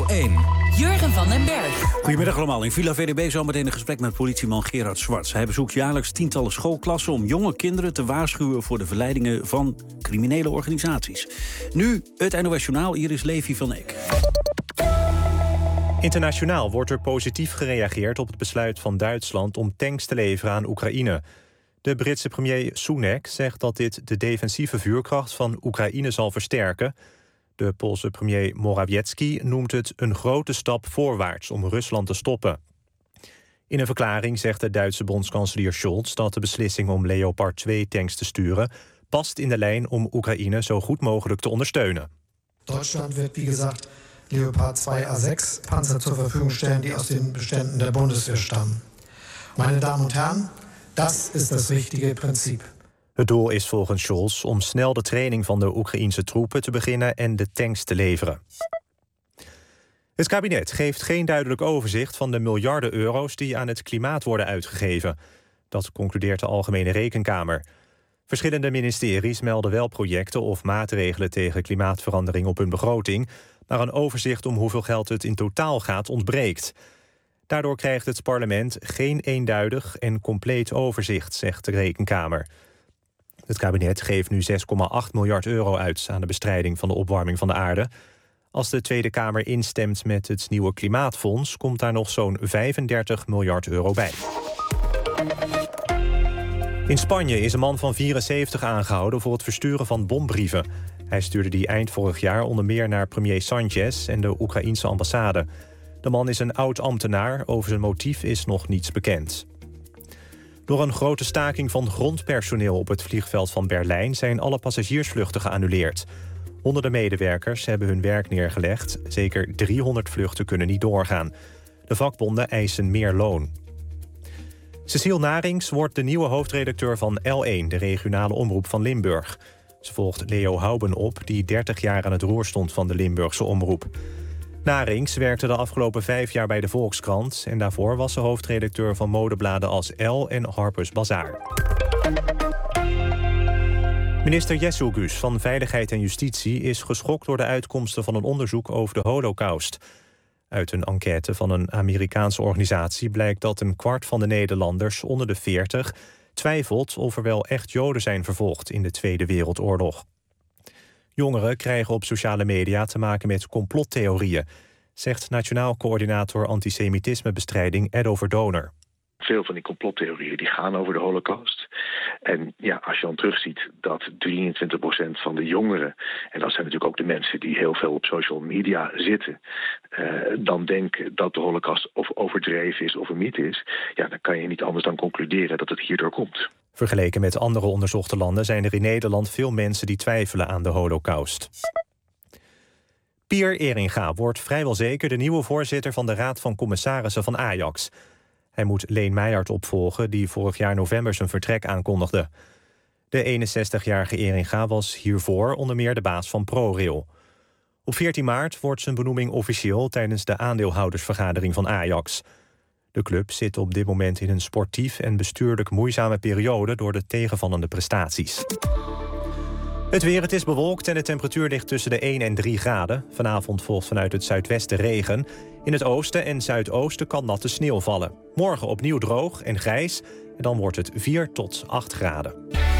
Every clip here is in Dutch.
Radio 1. Jurgen van den Berg. Goedemiddag allemaal. In Villa VDB zometeen een gesprek met politieman Gerard Zwarts. Hij bezoekt jaarlijks tientallen schoolklassen om jonge kinderen te waarschuwen voor de verleidingen van criminele organisaties. Nu het NOS Journaal. Hier is Levi van Eck. Internationaal wordt er positief gereageerd op het besluit van Duitsland om tanks te leveren aan Oekraïne. De Britse premier Sunak zegt dat dit de defensieve vuurkracht van Oekraïne zal versterken. De Poolse premier Morawiecki noemt het een grote stap voorwaarts om Rusland te stoppen. In een verklaring zegt de Duitse bondskanselier Scholz dat de beslissing om Leopard 2 tanks te sturen past in de lijn om Oekraïne zo goed mogelijk te ondersteunen. Duitsland wird, wie gesagt, Leopard 2 A6 Panzer zur Verfügung stellen, die aus den Beständen der Bundeswehr stammen. Meine Damen und Herren, das ist das richtige Prinzip. Het doel is volgens Scholz om snel de training van de Oekraïense troepen te beginnen en de tanks te leveren. Het kabinet geeft geen duidelijk overzicht van de miljarden euro's die aan het klimaat worden uitgegeven. Dat concludeert de Algemene Rekenkamer. Verschillende ministeries melden wel projecten of maatregelen tegen klimaatverandering op hun begroting, maar een overzicht om hoeveel geld het in totaal gaat ontbreekt. Daardoor krijgt het parlement geen eenduidig en compleet overzicht, zegt de Rekenkamer. Het kabinet geeft nu 6,8 miljard euro uit aan de bestrijding van de opwarming van de aarde. Als de Tweede Kamer instemt met het nieuwe klimaatfonds, komt daar nog zo'n 35 miljard euro bij. In Spanje is een man van 74 aangehouden voor het versturen van bombrieven. Hij stuurde die eind vorig jaar onder meer naar premier Sánchez en de Oekraïense ambassade. De man is een oud-ambtenaar, over zijn motief is nog niets bekend. Door een grote staking van grondpersoneel op het vliegveld van Berlijn zijn alle passagiersvluchten geannuleerd. Honderden medewerkers hebben hun werk neergelegd. Zeker 300 vluchten kunnen niet doorgaan. De vakbonden eisen meer loon. Cecile Narings wordt de nieuwe hoofdredacteur van L1, de regionale omroep van Limburg. Ze volgt Leo Houben op, die 30 jaar aan het roer stond van de Limburgse omroep. Narings werkte de afgelopen 5 jaar bij de Volkskrant en daarvoor was ze hoofdredacteur van modebladen als Elle en Harper's Bazaar. Minister Jesselgus van Veiligheid en Justitie is geschokt door de uitkomsten van een onderzoek over de Holocaust. Uit een enquête van een Amerikaanse organisatie blijkt dat 1/4 van de Nederlanders onder de 40 twijfelt of er wel echt Joden zijn vervolgd in de Tweede Wereldoorlog. Jongeren krijgen op sociale media te maken met complottheorieën, zegt Nationaal Coördinator Antisemitismebestrijding Edo Verdoner. Veel van die complottheorieën die gaan over de Holocaust. En ja, als je dan terugziet dat 23% van de jongeren, en dat zijn natuurlijk ook de mensen die heel veel op social media zitten, dan denken dat de Holocaust of overdreven is of een mythe is, ja, dan kan je niet anders dan concluderen dat het hierdoor komt. Vergeleken met andere onderzochte landen zijn er in Nederland veel mensen die twijfelen aan de Holocaust. Pier Eringa wordt vrijwel zeker de nieuwe voorzitter van de Raad van Commissarissen van Ajax. Hij moet Leen Meijert opvolgen, die vorig jaar november zijn vertrek aankondigde. De 61-jarige Eringa was hiervoor onder meer de baas van ProRail. Op 14 maart wordt zijn benoeming officieel tijdens de aandeelhoudersvergadering van Ajax. De club zit op dit moment in een sportief en bestuurlijk moeizame periode door de tegenvallende prestaties. Het weer, het is bewolkt en de temperatuur ligt tussen de 1 en 3 graden. Vanavond volgt vanuit het zuidwesten regen. In het oosten en zuidoosten kan natte sneeuw vallen. Morgen opnieuw droog en grijs en dan wordt het 4 tot 8 graden.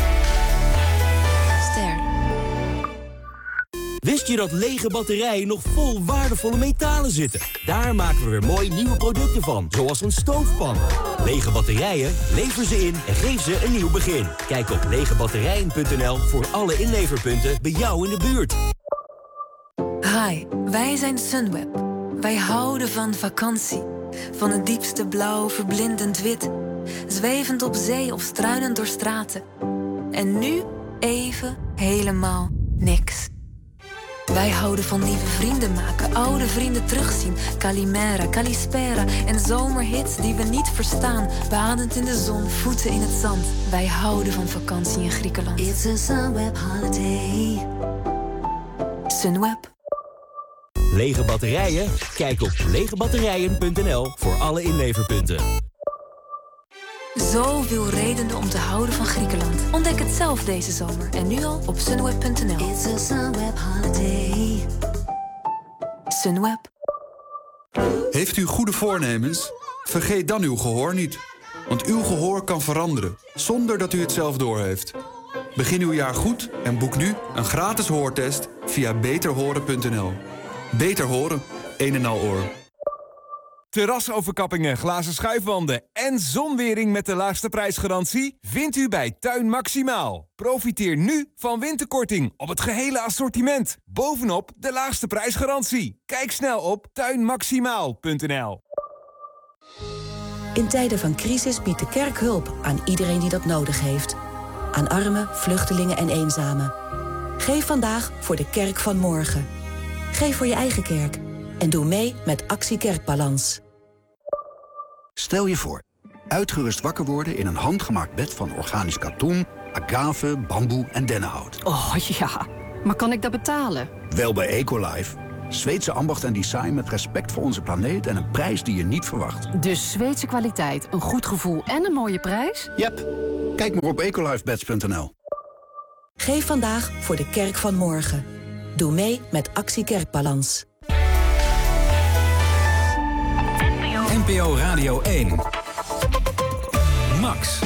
Wist je dat lege batterijen nog vol waardevolle metalen zitten? Daar maken we weer mooi nieuwe producten van, zoals een stoofpan. Lege batterijen, lever ze in en geef ze een nieuw begin. Kijk op legebatterijen.nl voor alle inleverpunten bij jou in de buurt. Hi, wij zijn Sunweb. Wij houden van vakantie. Van het diepste blauw, verblindend wit. Zwevend op zee of struinend door straten. En nu even helemaal niks. Wij houden van nieuwe vrienden maken, oude vrienden terugzien. Calimera, Calispera en zomerhits die we niet verstaan. Badend in de zon, voeten in het zand. Wij houden van vakantie in Griekenland. It's a Sunweb holiday. Sunweb. Lege batterijen? Kijk op legebatterijen.nl voor alle inleverpunten. Zoveel redenen om te houden van Griekenland. Ontdek het zelf deze zomer en nu al op sunweb.nl. It's a Sunweb holiday. Sunweb. Heeft u goede voornemens? Vergeet dan uw gehoor niet. Want uw gehoor kan veranderen, zonder dat u het zelf doorheeft. Begin uw jaar goed en boek nu een gratis hoortest via beterhoren.nl. Beter horen, een en al oor. Terrasoverkappingen, glazen schuifwanden en zonwering met de laagste prijsgarantie vindt u bij Tuin Maximaal. Profiteer nu van winterkorting op het gehele assortiment. Bovenop de laagste prijsgarantie. Kijk snel op tuinmaximaal.nl. In tijden van crisis biedt de kerk hulp aan iedereen die dat nodig heeft. Aan armen, vluchtelingen en eenzamen. Geef vandaag voor de kerk van morgen. Geef voor je eigen kerk. En doe mee met Actie Kerkbalans. Stel je voor, uitgerust wakker worden in een handgemaakt bed van organisch katoen, agave, bamboe en dennenhout. Oh ja, maar kan ik dat betalen? Wel bij Ecolife. Zweedse ambacht en design met respect voor onze planeet en een prijs die je niet verwacht. Dus Zweedse kwaliteit, een goed gevoel en een mooie prijs? Yep. Kijk maar op ecolifebeds.nl. Geef vandaag voor de kerk van morgen. Doe mee met Actie Kerkbalans. NPO Radio 1. Max.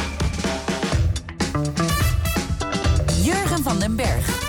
Jurgen van den Berg.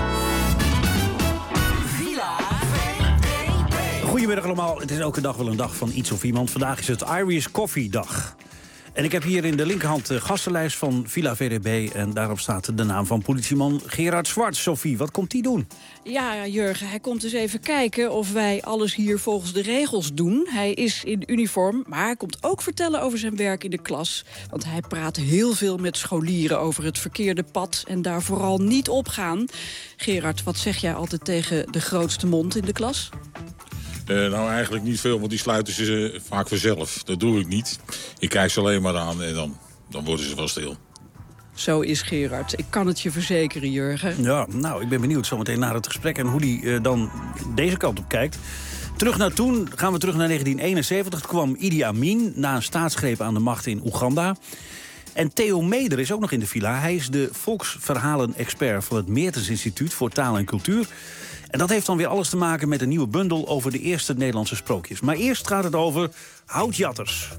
Goedemiddag allemaal. Het is elke dag wel een dag van iets of iemand. Vandaag is het Irish Coffee Dag. En ik heb hier in de linkerhand de gastenlijst van Villa VDB... en daarop staat de naam van politieman Gerard Zwarts. Sophie, wat komt hij doen? Ja, Jurgen, hij komt dus even kijken of wij alles hier volgens de regels doen. Hij is in uniform, maar hij komt ook vertellen over zijn werk in de klas. Want hij praat heel veel met scholieren over het verkeerde pad... en daar vooral niet op gaan. Gerard, wat zeg jij altijd tegen de grootste mond in de klas? Nou, eigenlijk niet veel, want die sluiten ze vaak vanzelf. Dat doe ik niet. Ik kijk ze alleen maar aan en dan worden ze wel stil. Zo is Gerard. Ik kan het je verzekeren, Jurgen. Ja, nou, ik ben benieuwd zometeen naar het gesprek... en hoe die dan deze kant op kijkt. Terug naar toen, gaan we terug naar 1971. Toen kwam Idi Amin na een staatsgreep aan de macht in Oeganda. En Theo Meder is ook nog in de villa. Hij is de volksverhalen-expert van het Meertens Instituut voor Taal en Cultuur. En dat heeft dan weer alles te maken met een nieuwe bundel over de eerste Nederlandse sprookjes. Maar eerst gaat het over houtjatters.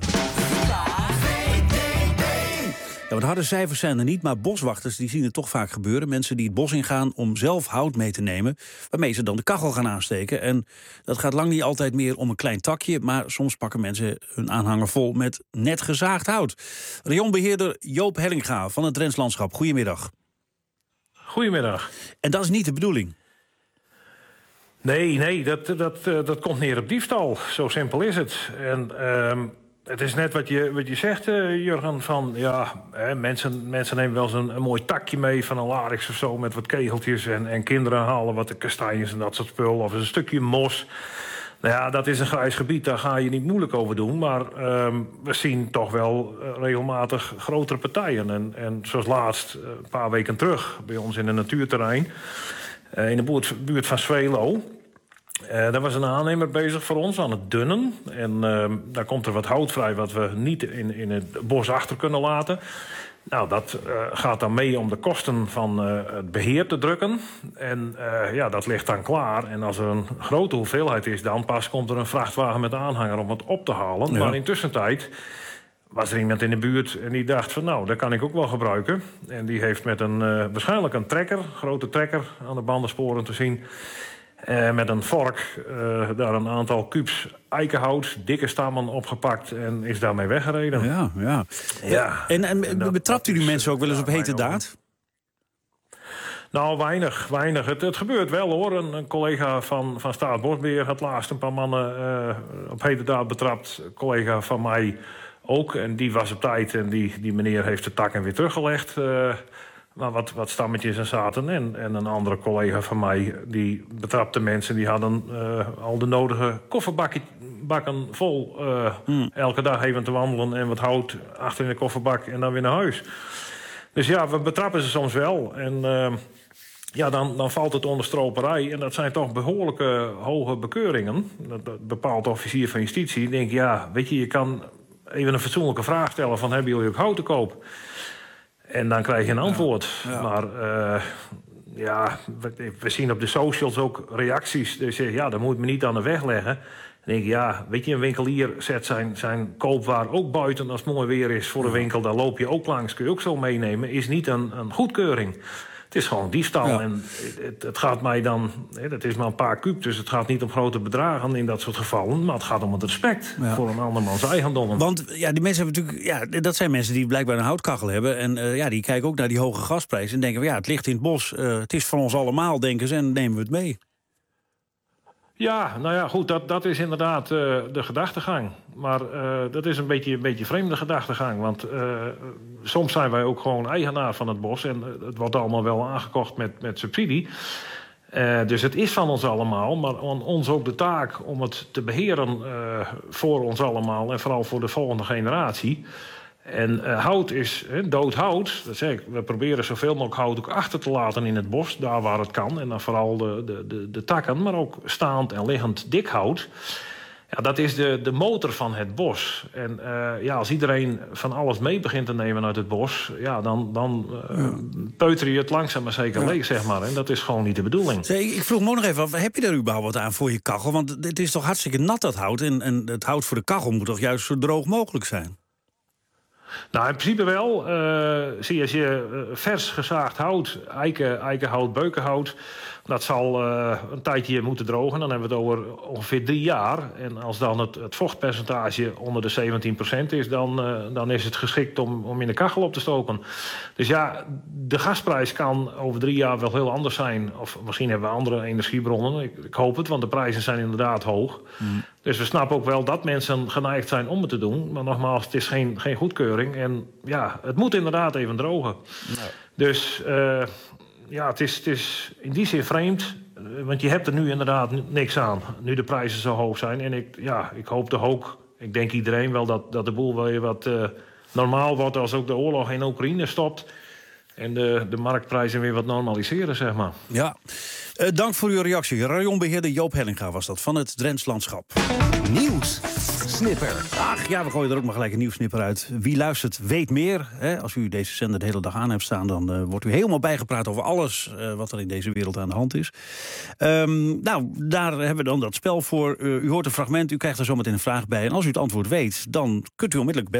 Ja, wat harde cijfers zijn er niet, maar boswachters die zien het toch vaak gebeuren. Mensen die het bos ingaan om zelf hout mee te nemen, waarmee ze dan de kachel gaan aansteken. En dat gaat lang niet altijd meer om een klein takje, maar soms pakken mensen hun aanhanger vol met net gezaagd hout. Rayonbeheerder Joop Hellinga van het Drents Landschap, goedemiddag. Goedemiddag. En dat is niet de bedoeling? Nee, dat komt neer op diefstal. Zo simpel is het. En het is net wat je zegt, Jurgen, van ja, mensen nemen wel eens een mooi takje mee van een larix of zo met wat kegeltjes en kinderen halen wat de kastanjes en dat soort spul of een stukje mos. Nou ja, dat is een grijs gebied, daar ga je niet moeilijk over doen. Maar we zien toch wel regelmatig grotere partijen. En zoals laatst, een paar weken terug, bij ons in een natuurterrein... in de buurt van Zwelo. Daar was een aannemer bezig voor ons aan het dunnen. En daar komt er wat hout vrij wat we niet in het bos achter kunnen laten. Nou, dat gaat dan mee om de kosten van het beheer te drukken. En dat ligt dan klaar. En als er een grote hoeveelheid is, dan pas komt er een vrachtwagen met aanhanger om het op te halen. Ja. Maar intussen tijd was er iemand in de buurt en die dacht van nou, dat kan ik ook wel gebruiken. En die heeft met waarschijnlijk een trekker, grote trekker aan de bandensporen te zien. Met een vork daar een aantal kubus eikenhout, dikke stammen opgepakt en is daarmee weggereden. Ja. En betrapt u die mensen ook wel eens op hete daad? Nou, weinig. Het gebeurt wel, hoor. Een collega van Staatsbosbeheer had laatst een paar mannen op hete daad betrapt. Een collega van mij ook. En die was op tijd en die meneer heeft de takken weer teruggelegd. Maar wat stammetjes en zaten. En een andere collega van mij, die betrapte mensen... die hadden al de nodige kofferbakken vol. Elke dag even te wandelen en wat hout achter in de kofferbak... en dan weer naar huis. Dus ja, we betrappen ze soms wel. En dan valt het onder stroperij. En dat zijn toch behoorlijke hoge bekeuringen. Dat bepaalt de officier van justitie. Ik denk, ja, weet je kan even een fatsoenlijke vraag stellen... van hebben jullie ook hout te koop? En dan krijg je een antwoord. Ja. Maar we zien op de socials ook reacties. Die zeggen, dat moet me niet aan de weg leggen. Dan denk ik, weet je, een winkelier zet zijn koopwaar ook buiten als het mooi weer is voor de winkel. Daar loop je ook langs, kun je ook zo meenemen. Is niet een goedkeuring. Het is gewoon diefstal. Ja. En het gaat mij dan... dat is maar een paar kuub, dus het gaat niet om grote bedragen in dat soort gevallen. Maar het gaat om het respect voor een andermans eigendom. Want die mensen hebben natuurlijk... dat zijn mensen die blijkbaar een houtkachel hebben. En die kijken ook naar die hoge gasprijs. En denken, het ligt in het bos. Het is van ons allemaal, denken ze, en nemen we het mee. Ja, nou ja, goed, dat is inderdaad de gedachtegang. Maar dat is een beetje vreemde gedachtegang. Want soms zijn wij ook gewoon eigenaar van het bos. En het wordt allemaal wel aangekocht met subsidie. Dus het is van ons allemaal. Maar aan ons ook de taak om het te beheren voor ons allemaal. En vooral voor de volgende generatie. En hout is dood hout. Dat zeg ik. We proberen zoveel mogelijk hout ook achter te laten in het bos. Daar waar het kan. En dan vooral de takken. Maar ook staand en liggend dik hout. Ja, dat is de motor van het bos. En als iedereen van alles mee begint te nemen uit het bos... dan peuter je het langzaam maar zeker leeg, zeg maar. En dat is gewoon niet de bedoeling. Ik vroeg me ook nog even af, heb je daar überhaupt wat aan voor je kachel? Want het is toch hartstikke nat, dat hout. En het hout voor de kachel moet toch juist zo droog mogelijk zijn? Nou, in principe wel. Zie je, als je vers gezaagd hout, eikenhout, beukenhout... dat zal een tijdje moeten drogen. Dan hebben we het over ongeveer 3 jaar. En als dan het vochtpercentage onder de 17% is... dan is het geschikt om in de kachel op te stoken. Dus ja, de gasprijs kan over 3 jaar wel heel anders zijn. Of misschien hebben we andere energiebronnen. Ik hoop het, want de prijzen zijn inderdaad hoog. Dus we snappen ook wel dat mensen geneigd zijn om het te doen. Maar nogmaals, het is geen goedkeuring. En het moet inderdaad even drogen. Nee. Dus... het is in die zin vreemd, want je hebt er nu inderdaad niks aan. Nu de prijzen zo hoog zijn. En ik hoop toch ook, ik denk iedereen wel... dat de boel wel weer wat normaal wordt... als ook de oorlog in Oekraïne stopt... en de marktprijzen weer wat normaliseren, zeg maar. Ja, dank voor uw reactie. Rayonbeheerder Joop Hellinga was dat, van het Drents Landschap. Nieuws. Snipper. Ach ja, we gooien er ook maar gelijk een nieuwssnipper uit. Wie luistert weet meer. Als u deze zender de hele dag aan hebt staan... dan wordt u helemaal bijgepraat over alles wat er in deze wereld aan de hand is. Daar hebben we dan dat spel voor. U hoort een fragment, u krijgt er zometeen een vraag bij. En als u het antwoord weet, dan kunt u onmiddellijk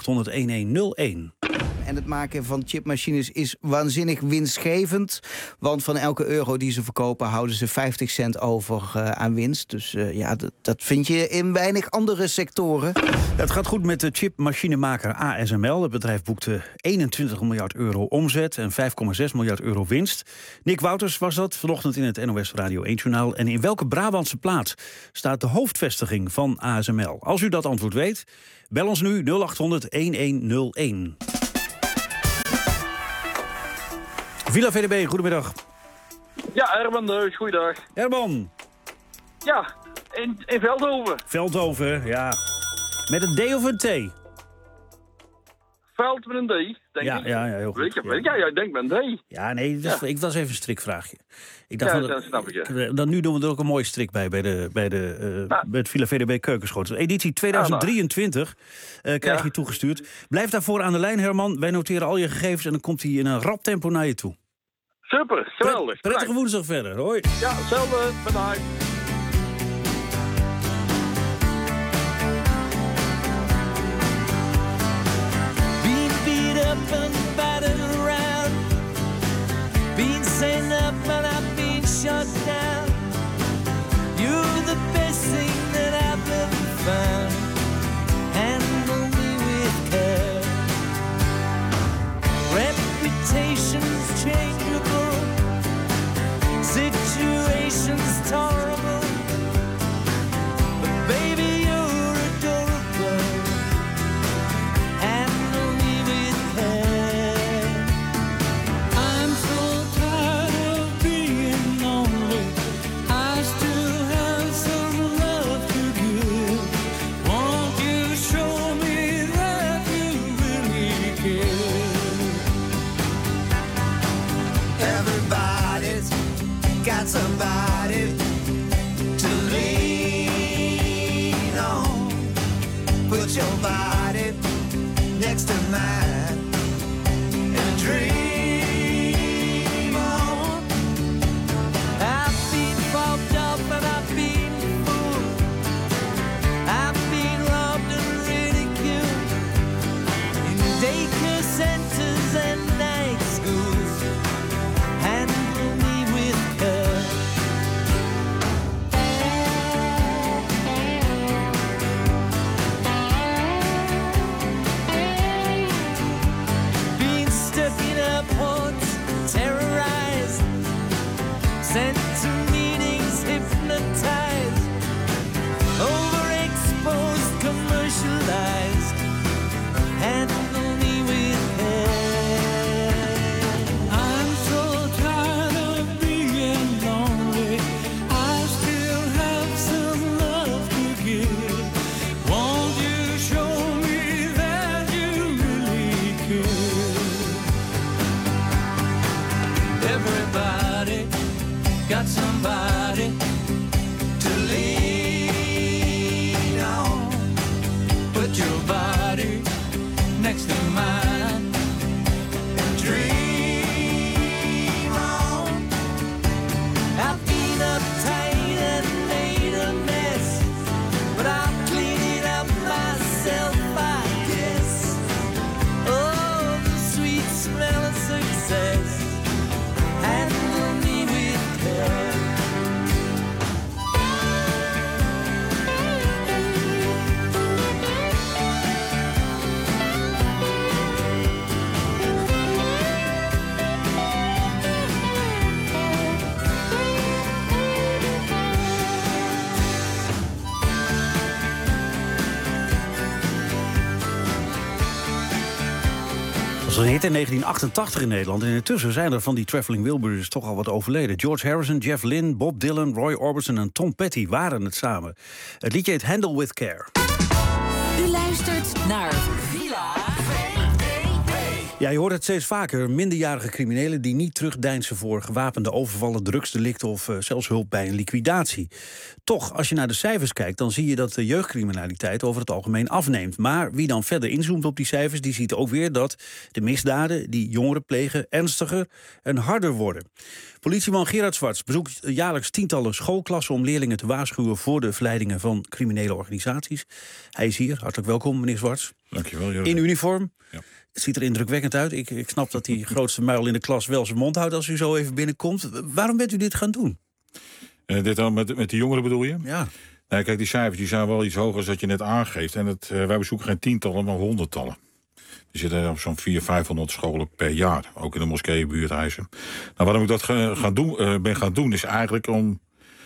bellen 0800-1101. En het maken van chipmachines is waanzinnig winstgevend. Want van elke euro die ze verkopen houden ze 50 cent over aan winst. Dus dat vind je in weinig andere sectoren. Het gaat goed met de chipmachinemaker ASML. Het bedrijf boekte 21 miljard euro omzet en 5,6 miljard euro winst. Nick Wouters was dat vanochtend in het NOS Radio 1-journaal. En in welke Brabantse plaats staat de hoofdvestiging van ASML? Als u dat antwoord weet, bel ons nu 0800-1101. Villa VDB, goedemiddag. Ja, Herman de Heus, goeiedag. Herman. Ja, in Veldhoven. Veldhoven, ja. Met een D of een T? Veld met een D, denk ik. Ja, heel goed. Ik denk met een D. Ja, nee, dat was even een strikvraagje. Ik dacht dat snap ik, dan nu doen we er ook een mooie strik bij het Villa VDB Keukenschotel. Editie 2023 krijg je toegestuurd. Blijf daarvoor aan de lijn, Herman. Wij noteren al je gegevens en dan komt hij in een rap tempo naar je toe. Super, geweldig. Prettige woensdag verder, hoi. Ja, hetzelfde, bedankt. Up and battered around, been sent up and I've been shut down. You're the best thing that I've ever found. Handle me with care. Reputation's changeable, situation's tolerable, but baby you're adorable. Somebody to lean on. Put your body next to mine and dream on. I've been fobbed up and I've been fooled. was een hit in 1988 in Nederland. En intussen zijn er van die Traveling Wilburys toch al wat overleden. George Harrison, Jeff Lynne, Bob Dylan, Roy Orbison en Tom Petty waren het samen. Het liedje heet Handle With Care. U luistert naar Villa VPRO. Ja, je hoort het steeds vaker. Minderjarige criminelen die niet terugdeinzen voor gewapende overvallen, drugsdelicten of zelfs hulp bij een liquidatie. Toch, als je naar de cijfers kijkt, dan zie je dat de jeugdcriminaliteit over het algemeen afneemt. Maar wie dan verder inzoomt op die cijfers, die ziet ook weer dat de misdaden die jongeren plegen ernstiger en harder worden. Politieman Gerard Zwarts bezoekt jaarlijks tientallen schoolklassen om leerlingen te waarschuwen voor de verleidingen van criminele organisaties. Hij is hier. Hartelijk welkom, meneer Zwarts. Dankjewel, Jurgen. In uniform. Ja. Het ziet er indrukwekkend uit. Ik snap dat die grootste muil in de klas wel zijn mond houdt als u zo even binnenkomt. Waarom bent u dit gaan doen? Dit dan met de jongeren bedoel je? Ja. Nee, kijk, die cijfers die zijn wel iets hoger dan dat je net aangeeft. En wij bezoeken geen tientallen, maar honderdtallen. Er zitten op zo'n 400-500 scholen per jaar. Ook in de moskeeën, buurthuizen. Nou, waarom ik dat ben gaan doen is eigenlijk om...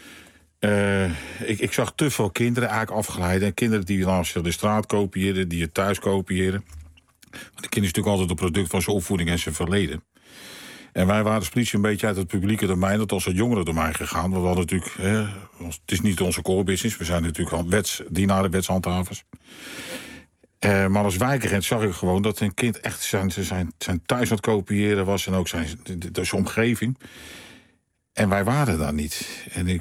Ik zag te veel kinderen eigenlijk afgeleid. En kinderen die langs de straat kopiëren, die het thuis kopiëren. Want de kind is natuurlijk altijd een product van zijn opvoeding en zijn verleden. En wij waren als politie een beetje uit het publieke domein, dat als het jongerendomein gegaan. We hadden natuurlijk, het is niet onze core business. We zijn natuurlijk wetsdienaren, wetshandhavers. Maar als wijkagent zag ik gewoon dat een kind echt zijn thuis aan het kopiëren was. En ook zijn omgeving. En wij waren daar niet. En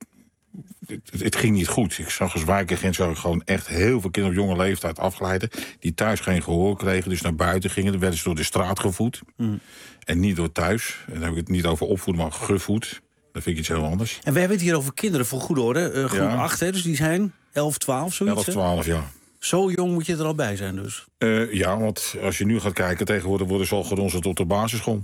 het ging niet goed. Ik zag als wijkagent gewoon echt heel veel kinderen op jonge leeftijd afgeleiden. Die thuis geen gehoor kregen, dus naar buiten gingen. Dan werden ze door de straat gevoed. En niet door thuis. En dan heb ik het niet over opvoeden, maar gevoed. Dat vind ik iets heel anders. En we hebben het hier over kinderen voor goede orde. Groep 8, hè, dus die zijn 11, 12, zoiets. 11, 12, ja. Zo jong moet je er al bij zijn dus. Ja, want als je nu gaat kijken, tegenwoordig worden ze al geronseld op de basisschool.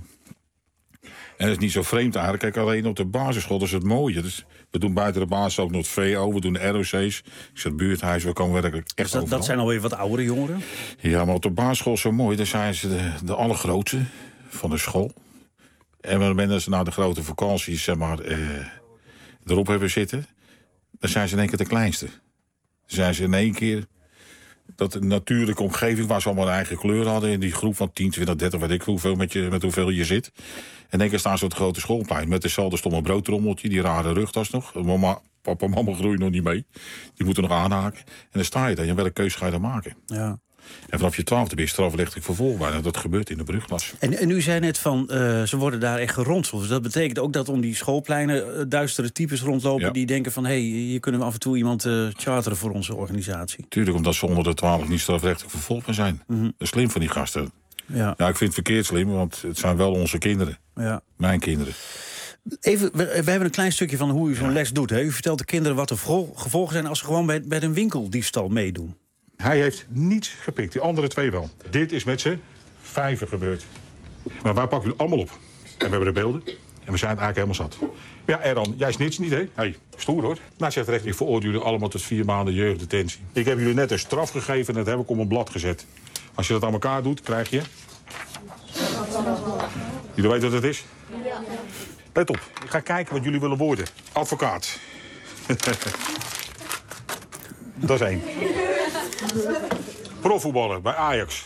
En dat is niet zo vreemd eigenlijk. Kijk, alleen op de basisschool, dat is het mooie. Dus we doen buiten de basis ook nog het VO, we doen de ROC's. Ik zeg buurthuis, we komen werkelijk echt dus dat zijn alweer wat oudere jongeren? Ja, maar op de basisschool is zo mooi. Dan zijn ze de allergrootste van de school. En wanneer ze na de grote vakanties, zeg maar, erop hebben zitten, dan zijn ze in één keer de kleinste. Dan zijn ze in één keer dat de natuurlijke omgeving, waar ze allemaal een eigen kleur hadden, in die groep van 10, 20, 30, weet ik hoeveel, met hoeveel je zit. En in één keer staan ze op het grote schoolplein met dezelfde stomme broodtrommeltje, die rare rugtas nog. Papa en mama groeien nog niet mee. Die moeten nog aanhaken. En dan sta je daar. En welke keuze ga je dan maken? Ja. En vanaf je 12e ben je strafrechtelijk vervolgbaar. En dat gebeurt in de brugklas. En u zei net van, ze worden daar echt geronseld. Dus dat betekent ook dat om die schoolpleinen duistere types rondlopen, die denken van, hier kunnen we af en toe iemand charteren voor onze organisatie. Tuurlijk, omdat ze onder de 12 niet strafrechtelijk vervolgbaar zijn. Dat is slim van die gasten. Ja, ik vind het verkeerd slim, want het zijn wel onze kinderen. Ja. Mijn kinderen. Even, we hebben een klein stukje van hoe u zo'n les doet. Hè? U vertelt de kinderen wat de gevolgen zijn als ze gewoon bij een winkeldiefstal meedoen. Hij heeft niets gepikt, die andere twee wel. Dit is met z'n 5 gebeurd. Maar wij pakken jullie allemaal op. En we hebben de beelden. En we zijn eigenlijk helemaal zat. Ja, Erdan, jij snitst niet, hè? Hey, stoer hoor. Nou, zegt recht, ik veroordeel jullie allemaal tot 4 maanden jeugddetentie. Ik heb jullie net een straf gegeven en dat heb ik op een blad gezet. Als je dat aan elkaar doet, krijg je... Jullie weten wat het is? Ja. Let op, ik ga kijken wat jullie willen worden. Advocaat. Dat is 1. Profvoetballer bij Ajax.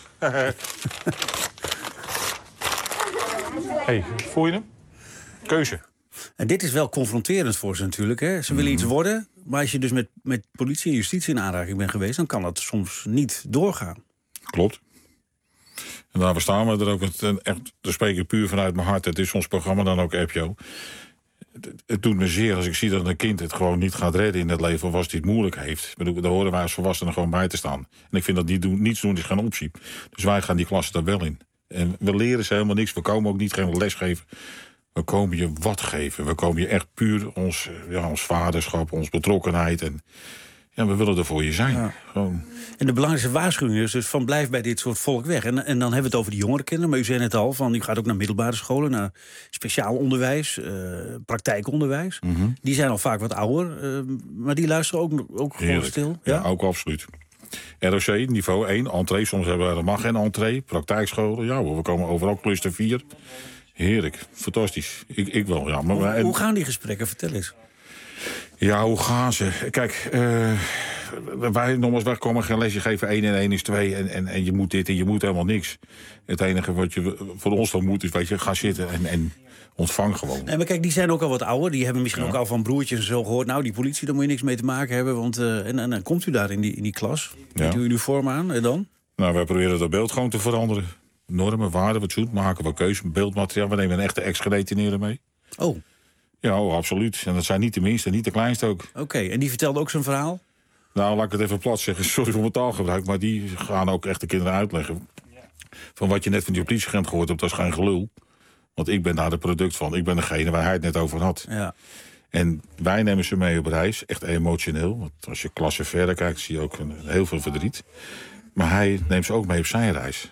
Hey, voel je hem? Keuze. En dit is wel confronterend voor ze natuurlijk. Hè? Ze willen iets worden, maar als je dus met politie en justitie in aanraking bent geweest, dan kan dat soms niet doorgaan. Klopt. En daar staan we er ook. Echt, daar spreek ik puur vanuit mijn hart. Het is ons programma dan ook EPO. Het doet me zeer als ik zie dat een kind het gewoon niet gaat redden in het leven, of als hij het moeilijk heeft. Daar horen wij als volwassenen gewoon bij te staan. En ik vind dat niets doen is geen optie. Dus wij gaan die klasse daar wel in. En we leren ze helemaal niks. We komen ook niet geen les geven. We komen je wat geven. We komen je echt puur ons vaderschap, ons betrokkenheid. En ja, we willen er voor je zijn. Ja. Gewoon. En de belangrijkste waarschuwing is dus van blijf bij dit soort volk weg. En dan hebben we het over de jongere kinderen. Maar u zei net al, u gaat ook naar middelbare scholen, naar speciaal onderwijs, praktijkonderwijs. Die zijn al vaak wat ouder, maar die luisteren ook gewoon stil. Ja, ook absoluut. ROC, niveau 1, entree. Soms hebben we helemaal geen entree. Praktijkscholen, ja hoor, we komen overal cluster 4. Heerlijk, fantastisch. Ik wel, ja. Hoe gaan die gesprekken? Vertel eens. Ja, hoe gaan ze? Kijk, wij komen geen lesje geven, 1 en 1 is 2... en je moet dit en je moet helemaal niks. Het enige wat je van ons dan moet is, weet je, ga zitten en ontvang gewoon. Nee, maar kijk, die zijn ook al wat ouder. Die hebben misschien ook al van broertjes en zo gehoord. Nou, die politie, daar moet je niks mee te maken hebben. Want, en dan komt u daar in die klas. Met uw uniform aan en dan? Nou, wij proberen dat beeld gewoon te veranderen. Normen, waarden, wat zoet, maken we keuze, beeldmateriaal. We nemen een echte ex-gedetineerde mee. Oh. Ja, absoluut. En dat zijn niet de minste, niet de kleinste ook. Oké, en die vertelde ook zijn verhaal? Nou, laat ik het even plat zeggen. Sorry voor mijn taalgebruik, maar die gaan ook echt de kinderen uitleggen. Van wat je net van die politieagent gehoord hebt, dat is geen gelul. Want ik ben daar het product van. Ik ben degene waar hij het net over had. Ja. En wij nemen ze mee op reis, echt emotioneel. Want als je klassen verder kijkt, zie je ook heel veel verdriet. Maar hij neemt ze ook mee op zijn reis.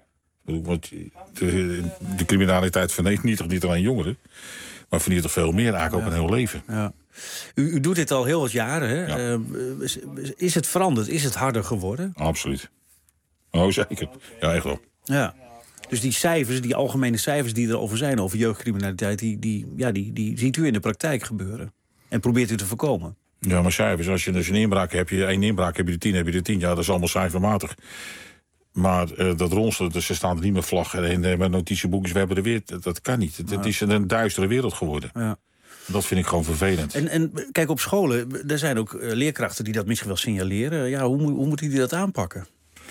Want de criminaliteit vernietigt niet alleen jongeren, maar vernietigt veel meer eigenlijk ook een heel leven. Ja. U doet dit al heel wat jaren, hè? Ja. Is het veranderd? Is het harder geworden? Absoluut. Oh, zeker. Ja, echt wel. Ja. Dus die cijfers, die algemene cijfers die erover zijn, over jeugdcriminaliteit, die ziet u in de praktijk gebeuren. En probeert u te voorkomen. Ja, maar cijfers, als je dus een inbraak hebt, heb je 1 inbraak, heb je de 10. Ja, dat is allemaal cijfermatig. Maar dat ronselen, dus ze staan er niet met vlaggen en met notitieboekjes, we hebben er weer. Dat kan niet. Het is een duistere wereld geworden. Ja. Dat vind ik gewoon vervelend. En kijk, op scholen, er zijn ook leerkrachten die dat misschien wel signaleren. Ja, hoe moet die dat aanpakken?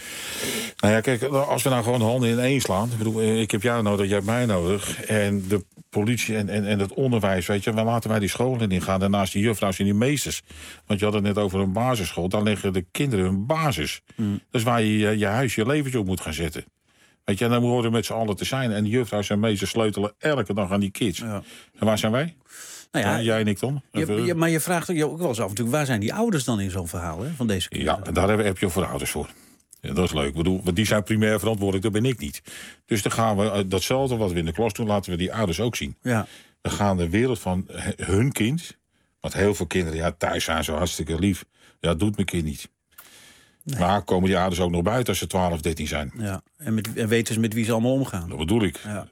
Nou ja, kijk, als we nou gewoon de handen in één slaan. Ik heb jou nodig, jij hebt mij nodig. En de politie en het onderwijs, weet je, waar laten wij die scholen in gaan? Daarnaast die juffrouws en die meesters. Want je had het net over een basisschool. Daar leggen de kinderen hun basis. Dat is waar je je huis, je leventje op moet gaan zetten. Weet je, en dan moeten we met z'n allen te zijn. En de juffrouws en meesters sleutelen elke dag aan die kids. Ja. En waar zijn wij? Nou ja, jij en ik dan. Maar je vraagt je ook wel eens af natuurlijk, waar zijn die ouders dan in zo'n verhaal, hè, van deze kinderen? Ja, en daar heb je voor de ouders voor. Ja, dat is leuk. Ik bedoel, want die zijn primair verantwoordelijk, dat ben ik niet. Dus dan gaan we datzelfde wat we in de klas doen, laten we die ouders ook zien. Ja. We gaan de wereld van hun kind, want heel veel kinderen, ja, thuis zijn zo hartstikke lief. Ja, dat doet mijn kind niet. Nee. Maar komen die ouders ook nog buiten als ze 12, 13 zijn. Ja. En weten ze met wie ze allemaal omgaan. Dat bedoel ik. Ja.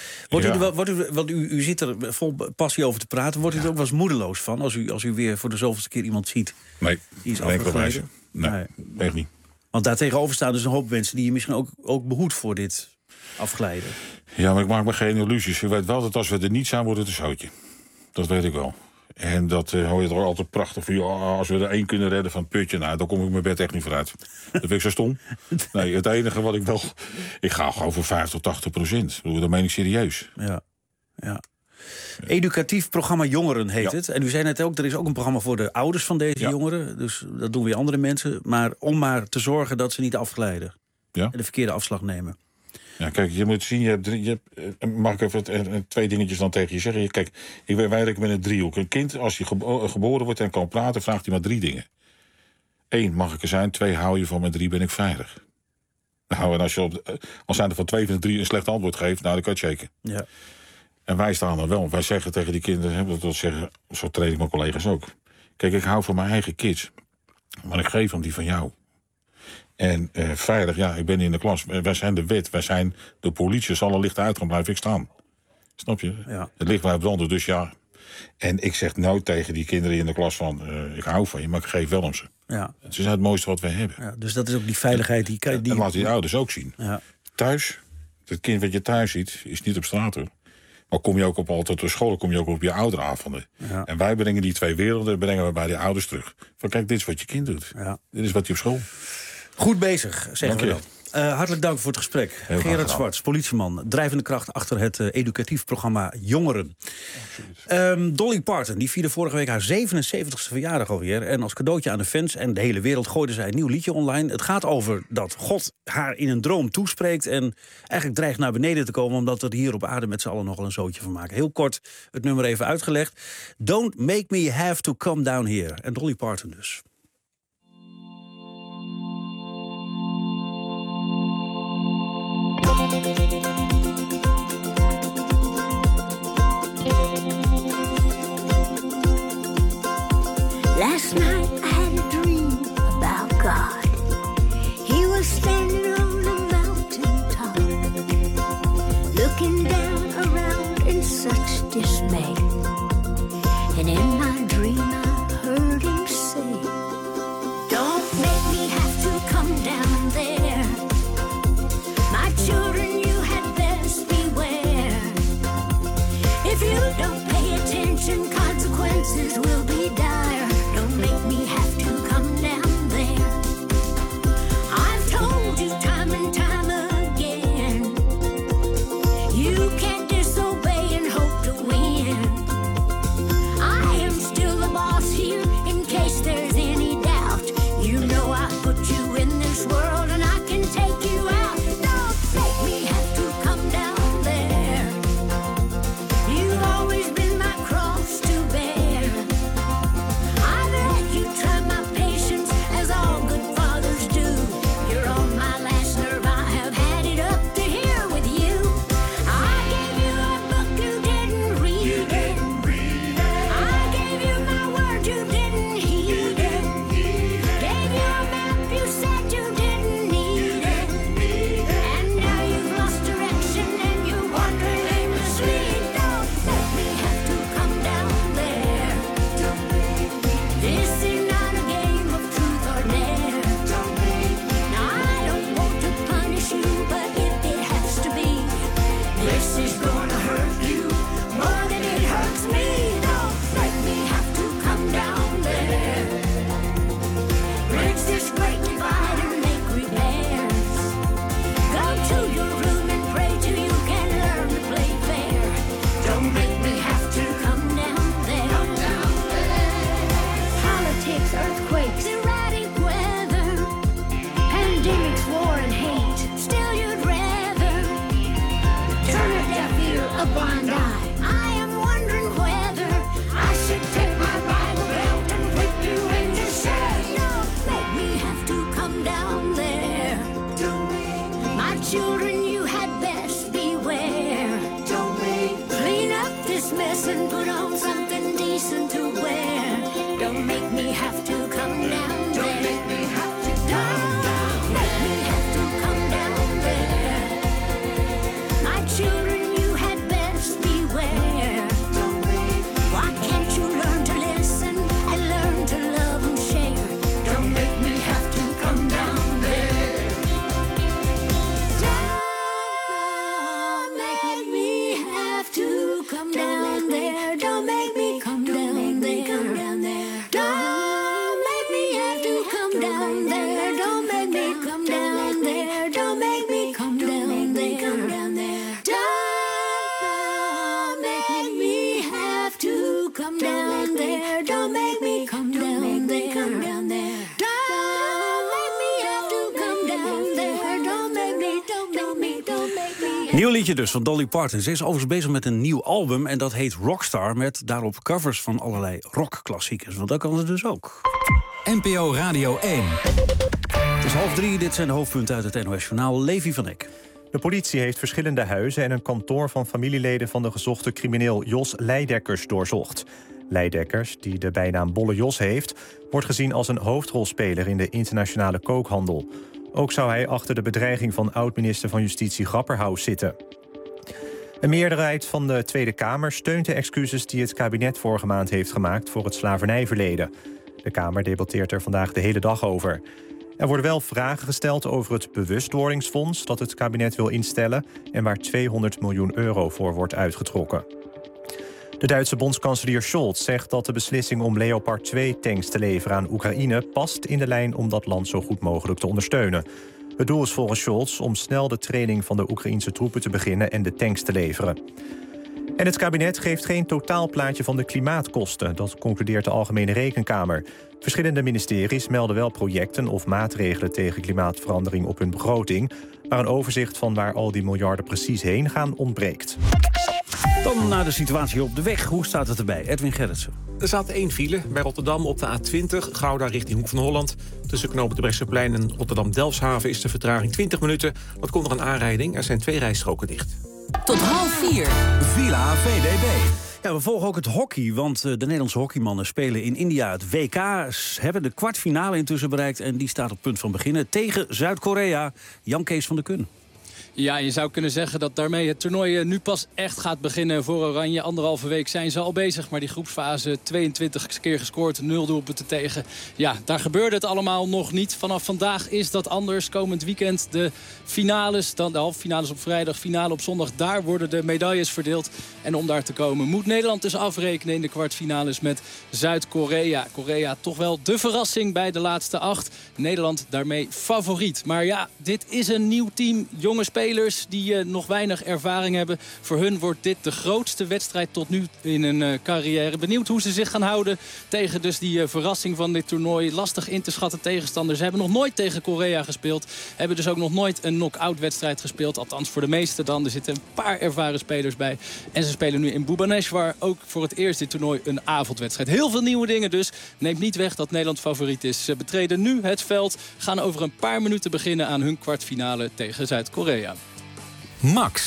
Want u zit er vol passie over te praten. Wordt u er ook wel eens moedeloos van als u weer voor de zoveelste keer iemand ziet? Nee, die is afgegleden? Nee, echt niet. Want daartegenover staan dus een hoop mensen die je misschien ook behoedt voor dit afglijden. Ja, maar ik maak me geen illusies. U weet wel dat als we er niet zijn, wordt het een zootje. Dat weet ik wel. En dat hoor je toch altijd prachtig van, als we er 1 kunnen redden van het putje, nou, dan kom ik mijn bed echt niet vooruit. Dat vind ik zo stom. Nee, het enige wat ik wel... Ik ga gewoon voor 50 tot 80%. Dat meen ik serieus. Ja. Educatief programma Jongeren heet het. En u zei net ook, er is ook een programma voor de ouders van deze jongeren. Dus dat doen weer andere mensen. Maar om maar te zorgen dat ze niet afglijden. Ja? En de verkeerde afslag nemen. Ja, kijk, je moet zien, mag ik even 2 dingetjes dan tegen je zeggen? Kijk, wij werken met een driehoek. Een kind, als hij geboren wordt en kan praten, vraagt hij maar 3 dingen. 1, mag ik er zijn? 2, hou je van me? 3, ben ik veilig? Nou, en als zijn er van 2 van de 3 een slecht antwoord geeft, nou, dan kan je het shaken. Ja. En wij staan er wel. Wij zeggen tegen die kinderen, zo train ik mijn collega's ook. Kijk, ik hou van mijn eigen kids. Maar ik geef hem die van jou. En veilig, ja, ik ben in de klas. Wij zijn de wet, wij zijn de politie. Als alle lichten uitgaan, blijf ik staan. Snap je? Ja. Het licht blijft branden, dus ja. En ik zeg nooit tegen die kinderen in de klas van... ik hou van je, maar ik geef wel om ze. Ja. Het is het mooiste wat we hebben. Ja, dus dat is ook die veiligheid die... En laat die ouders ook zien. Ja. Thuis, het kind wat je thuis ziet, is niet op straat, hoor. Maar kom je ook op school, kom je ook op je ouderavonden. Ja. En wij brengen die 2 werelden brengen we bij de ouders terug. Van kijk, dit is wat je kind doet. Ja. Dit is wat je op school... Goed bezig, zeggen we dan. Hartelijk dank voor het gesprek. Gerard Zwarts, politieman, drijvende kracht achter het educatief programma Jongeren. Dolly Parton, die vierde vorige week haar 77ste verjaardag alweer. En als cadeautje aan de fans en de hele wereld gooide zij een nieuw liedje online. Het gaat over dat God haar in een droom toespreekt en eigenlijk dreigt naar beneden te komen, omdat we er hier op aarde met z'n allen nog wel een zootje van maken. Heel kort het nummer even uitgelegd. Don't make me have to come down here. En Dolly Parton dus. Last night I had a dream about God. He was standing on a mountain top, looking down around in such dismay. And in my dream I heard him say, days will be dire. Don't make me have to come down there. I've told you time and time again, you can't disobey and hope to win. I am still the boss here, in case there's any doubt. You know I put you in this world and I can take you out. Don't make me have to come down there. You've always been my cross to bear. I let you try my patience, as all good fathers do. You're on my last nerve, I have had it up to here with you. I gave you a book, you didn't read it. I gave you my word, you didn't heed it. Gave you a map, you said you didn't need it. And now you've lost direction and you're wandering aimlessly. Don't let me have to come down there. This is not a game of truth or dare. Now I don't want to punish you, but if it has to be, this is gonna hurt you more than it hurts me. Don't let me have to come down there. Bridge this great divide and make repairs. Go to your room and pray till you can learn to play fair. Don't make me have to come down there. Politics, earthquakes, erratic weather, pandemics, war and hate. Still you'd rather turn a deaf ear, a blind eye. I am wondering whether I should take my Bible belt and whip you into shape. Don't make me have to come down there. My children, you had best beware. Clean up this mess and put on something decent to wear. Don't make me have to come down there. Don't make me have to come down there. My children, you had best beware. Why can't you learn to listen and learn to love and share? Don't make me have to come down there. Don't make me have to come down there. Don't make me come down there. Don't make me have to come down there. Don't make me come down there. Don't make me come down there. Don't make me have to come down there. Don't make me come down there. Don't make me have to come down there. Don't make me. Nieuw liedje dus van Dolly Parton. Ze is overigens bezig met een nieuw album en dat heet Rockstar, met daarop covers van allerlei rockklassiekers. Want dat kan ze dus ook. NPO Radio 1. Het is 2:30, dit zijn de hoofdpunten uit het NOS-journaal. Levi van Eck. De politie heeft verschillende huizen en een kantoor van familieleden van de gezochte crimineel Jos Leidekkers doorzocht. Leidekkers, die de bijnaam Bolle Jos heeft, wordt gezien als een hoofdrolspeler in de internationale kookhandel. Ook zou hij achter de bedreiging van oud-minister van Justitie Grapperhaus zitten. Een meerderheid van de Tweede Kamer steunt de excuses die het kabinet vorige maand heeft gemaakt voor het slavernijverleden. De Kamer debatteert er vandaag de hele dag over. Er worden wel vragen gesteld over het bewustwordingsfonds dat het kabinet wil instellen en waar 200 miljoen euro voor wordt uitgetrokken. De Duitse bondskanselier Scholz zegt dat de beslissing om Leopard 2-tanks te leveren aan Oekraïne past in de lijn om dat land zo goed mogelijk te ondersteunen. Het doel is volgens Scholz om snel de training van de Oekraïense troepen te beginnen en de tanks te leveren. En het kabinet geeft geen totaalplaatje van de klimaatkosten. Dat concludeert de Algemene Rekenkamer. Verschillende ministeries melden wel projecten of maatregelen tegen klimaatverandering op hun begroting, maar een overzicht van waar al die miljarden precies heen gaan ontbreekt. Dan naar de situatie op de weg. Hoe staat het erbij? Edwin Gerritsen. Er staat 1 file bij Rotterdam op de A20, Gouda richting Hoek van Holland. Tussen knooppunt de Brechtseplein en Rotterdam-Delfshaven is de vertraging 20 minuten. Dat komt door een aanrijding. Er zijn 2 rijstroken dicht. Tot 3:30. Villa VDB. Ja, we volgen ook het hockey, want de Nederlandse hockeymannen spelen in India het WK. Ze hebben de kwartfinale intussen bereikt en die staat op punt van beginnen tegen Zuid-Korea. Jan Kees van der Kun. Ja, je zou kunnen zeggen dat daarmee het toernooi nu pas echt gaat beginnen voor Oranje. 1,5 week zijn ze al bezig, maar die groepsfase 22 keer gescoord, 0 doelpunten tegen. Ja, daar gebeurde het allemaal nog niet. Vanaf vandaag is dat anders. Komend weekend de finales, dan de halffinales op vrijdag, finale op zondag. Daar worden de medailles verdeeld. En om daar te komen moet Nederland dus afrekenen in de kwartfinales met Zuid-Korea. Korea toch wel de verrassing bij de laatste 8. Nederland daarmee favoriet. Maar ja, dit is een nieuw team. Jonge spelers die nog weinig ervaring hebben. Voor hun wordt dit de grootste wedstrijd tot nu in hun carrière. Benieuwd hoe ze zich gaan houden tegen dus die verrassing van dit toernooi. Lastig in te schatten tegenstanders. Ze hebben nog nooit tegen Korea gespeeld. Hebben dus ook nog nooit een knock-out wedstrijd gespeeld. Althans voor de meeste dan. Er zitten een paar ervaren spelers bij. En ze spelen nu in Bhubaneswar ook voor het eerst dit toernooi een avondwedstrijd. Heel veel nieuwe dingen dus. Neemt niet weg dat Nederland favoriet is. Ze betreden nu het veld. Gaan over een paar minuten beginnen aan hun kwartfinale tegen Zuid-Korea. Max.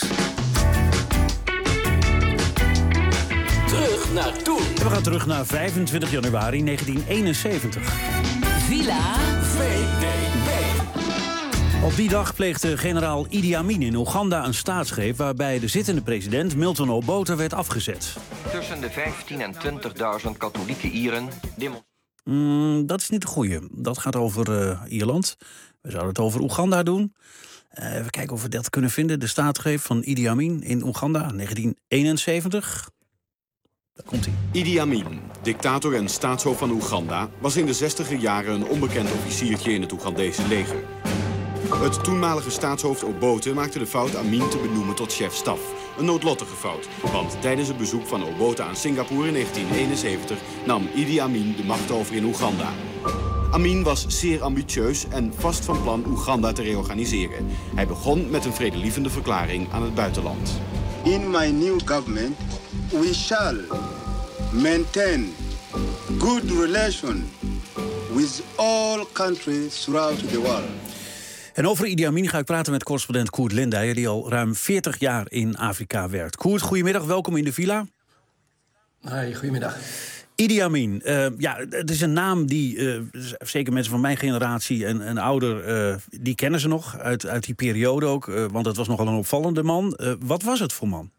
Terug naar toen. We gaan terug naar 25 januari 1971. Villa VDB. Op die dag pleegde generaal Idi Amin in Oeganda een staatsgreep waarbij de zittende president Milton Obote werd afgezet. Tussen de 15.000 en 20.000 katholieke Ieren... Dat is niet de goeie. Dat gaat over Ierland. We zouden het over Oeganda doen. Even kijken of we dat kunnen vinden. De staatsgreep van Idi Amin in Oeganda, 1971. Daar komt hij. Idi Amin, dictator en staatshoofd van Oeganda, was in de 60er jaren een onbekend officiertje in het Oegandese leger. Het toenmalige staatshoofd Obote maakte de fout Amin te benoemen tot chef-staf. Een noodlottige fout, want tijdens het bezoek van Obote aan Singapore in 1971 nam Idi Amin de macht over in Oeganda. Amin was zeer ambitieus en vast van plan Oeganda te reorganiseren. Hij begon met een vredelievende verklaring aan het buitenland. In my new government, we shall maintain good relation with all countries throughout the world. En over Idi Amin ga ik praten met correspondent Koert Lindijer, die al ruim 40 jaar in Afrika werkt. Koert, goedemiddag, welkom in de villa. Hi, goedemiddag. Idi Amin, het is een naam die, zeker mensen van mijn generatie en ouder, die kennen ze nog uit die periode ook. Want het was nogal een opvallende man. Wat was het voor man?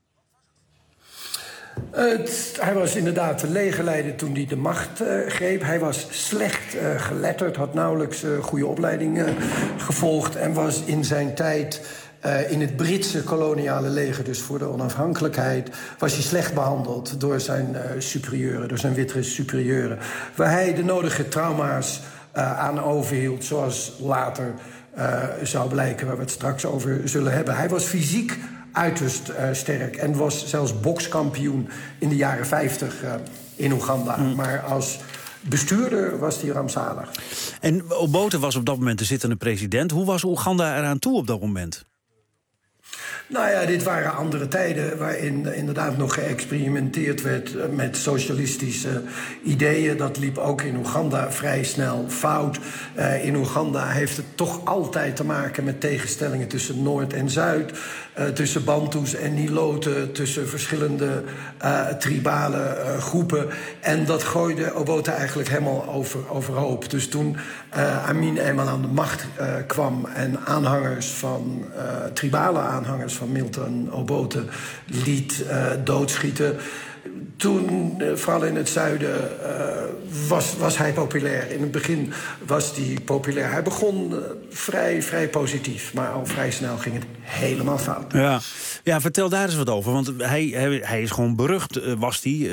Hij was inderdaad de legerleider toen hij de macht greep. Hij was slecht geletterd, had nauwelijks goede opleiding gevolgd... en was in zijn tijd in het Britse koloniale leger, dus voor de onafhankelijkheid... was hij slecht behandeld door zijn superieuren, door zijn witte superieuren... waar hij de nodige trauma's aan overhield, zoals later zou blijken... waar we het straks over zullen hebben. Hij was fysiek uiterst sterk en was zelfs bokskampioen in de jaren 50 in Oeganda. Maar als bestuurder was hij rampzalig. En Obote was op dat moment de zittende president. Hoe was Oeganda eraan toe op dat moment? Nou ja, dit waren andere tijden waarin inderdaad nog geëxperimenteerd werd met socialistische ideeën. Dat liep ook in Oeganda vrij snel fout. In Oeganda heeft het toch altijd te maken met tegenstellingen tussen Noord en Zuid. Tussen Bantus en Niloten, tussen verschillende tribale groepen. En dat gooide Obote eigenlijk helemaal overhoop. Dus toen Amin eenmaal aan de macht kwam en tribale aanhangers van Milton Obote liet doodschieten. Toen, vooral in het zuiden, was hij populair. In het begin was hij populair. Hij begon vrij positief, maar al vrij snel ging het helemaal fout. Ja, vertel daar eens wat over. Want hij is gewoon berucht, was hij.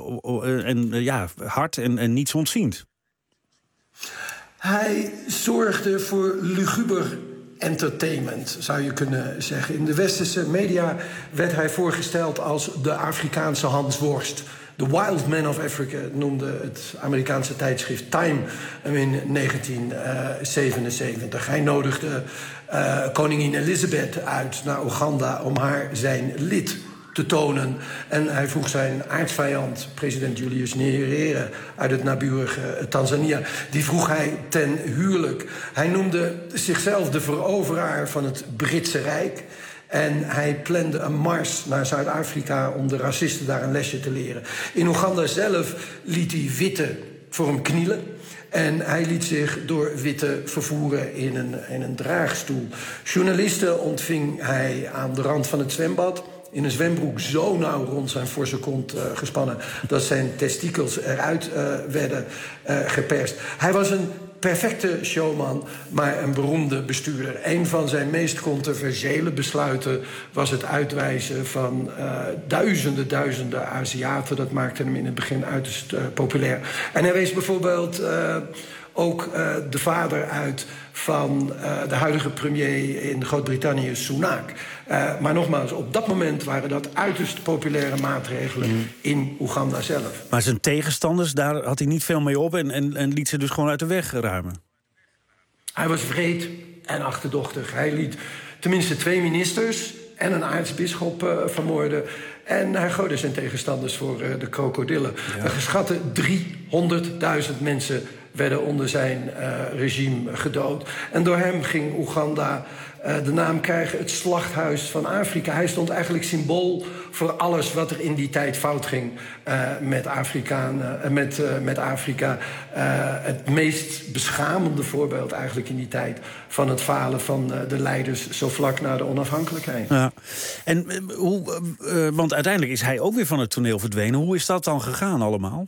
Hard en niets ontziend. Hij zorgde voor luguber entertainment, zou je kunnen zeggen. In de westerse media werd hij voorgesteld als de Afrikaanse Hans Worst. The Wild Man of Africa noemde het Amerikaanse tijdschrift Time hem in 1977. Hij nodigde koningin Elizabeth uit naar Oeganda om haar zijn lid te tonen. En hij vroeg zijn aartsvijand, president Julius Nyerere uit het naburige Tanzania, die vroeg hij ten huwelijk. Hij noemde zichzelf de veroveraar van het Britse Rijk. En hij plande een mars naar Zuid-Afrika om de racisten daar een lesje te leren. In Oeganda zelf liet hij witte voor hem knielen. En hij liet zich door witte vervoeren in een draagstoel. Journalisten ontving hij aan de rand van het zwembad, in een zwembroek zo nauw rond zijn forse kont gespannen dat zijn testikels eruit werden geperst. Hij was een perfecte showman, maar een beroemde bestuurder. Een van zijn meest controversiële besluiten was het uitwijzen van duizenden Aziaten. Dat maakte hem in het begin uiterst populair. En hij wees bijvoorbeeld ook de vader uit van de huidige premier in Groot-Brittannië, Sunak. Maar nogmaals, op dat moment waren dat uiterst populaire maatregelen in Oeganda zelf. Maar zijn tegenstanders, daar had hij niet veel mee op en liet ze dus gewoon uit de weg ruimen. Hij was wreed en achterdochtig. Hij liet tenminste 2 ministers en een aartsbisschop vermoorden. En hij gooide zijn tegenstanders voor de krokodillen. Ja. Een geschatte 300.000 mensen werden onder zijn regime gedood. En door hem ging Oeganda de naam krijgen het slachthuis van Afrika. Hij stond eigenlijk symbool voor alles wat er in die tijd fout ging met Afrika. Het meest beschamende voorbeeld eigenlijk in die tijd van het falen van de leiders zo vlak na de onafhankelijkheid. Ja. En want uiteindelijk is hij ook weer van het toneel verdwenen. Hoe is dat dan gegaan allemaal?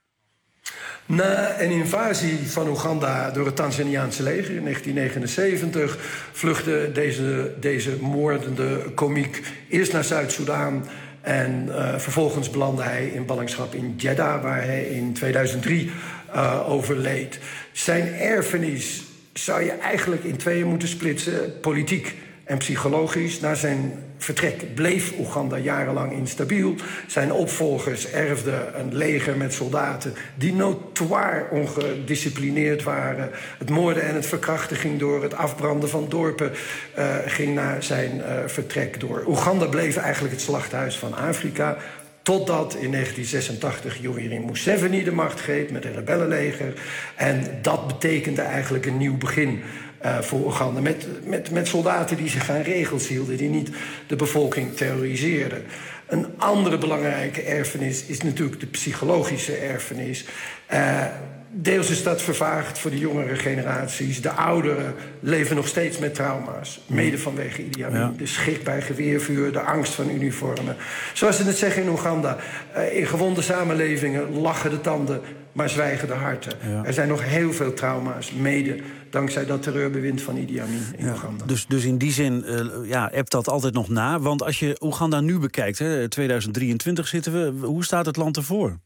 Na een invasie van Oeganda door het Tanzaniaanse leger in 1979... vluchtte deze moordende komiek eerst naar Zuid-Soedan en vervolgens belandde hij in ballingschap in Jeddah, waar hij in 2003 overleed. Zijn erfenis zou je eigenlijk in tweeën moeten splitsen, politiek en psychologisch. Na zijn vertrek bleef Oeganda jarenlang instabiel. Zijn opvolgers erfden een leger met soldaten die notoir ongedisciplineerd waren. Het moorden en het verkrachten ging door. Het afbranden van dorpen ging na zijn vertrek door. Oeganda bleef eigenlijk het slachthuis van Afrika, totdat in 1986 Yoweri Museveni de macht greep met een rebellenleger. En dat betekende eigenlijk een nieuw begin voor Oeganda. Met soldaten die zich aan regels hielden, die niet de bevolking terroriseerden. Een andere belangrijke erfenis is natuurlijk de psychologische erfenis. Deels is dat vervaagd voor de jongere generaties. De ouderen leven nog steeds met trauma's. Mede vanwege Idi Amin. Ja. De schrik bij geweervuur, de angst van uniformen. Zoals ze het zeggen in Oeganda. In gewonde samenlevingen lachen de tanden, maar zwijgen de harten. Ja. Er zijn nog heel veel trauma's, mede dankzij dat terreurbewind van Idi Amin in Oeganda. Dus in die zin ebt dat altijd nog na. Want als je Oeganda nu bekijkt, 2023 zitten we, hoe staat het land ervoor?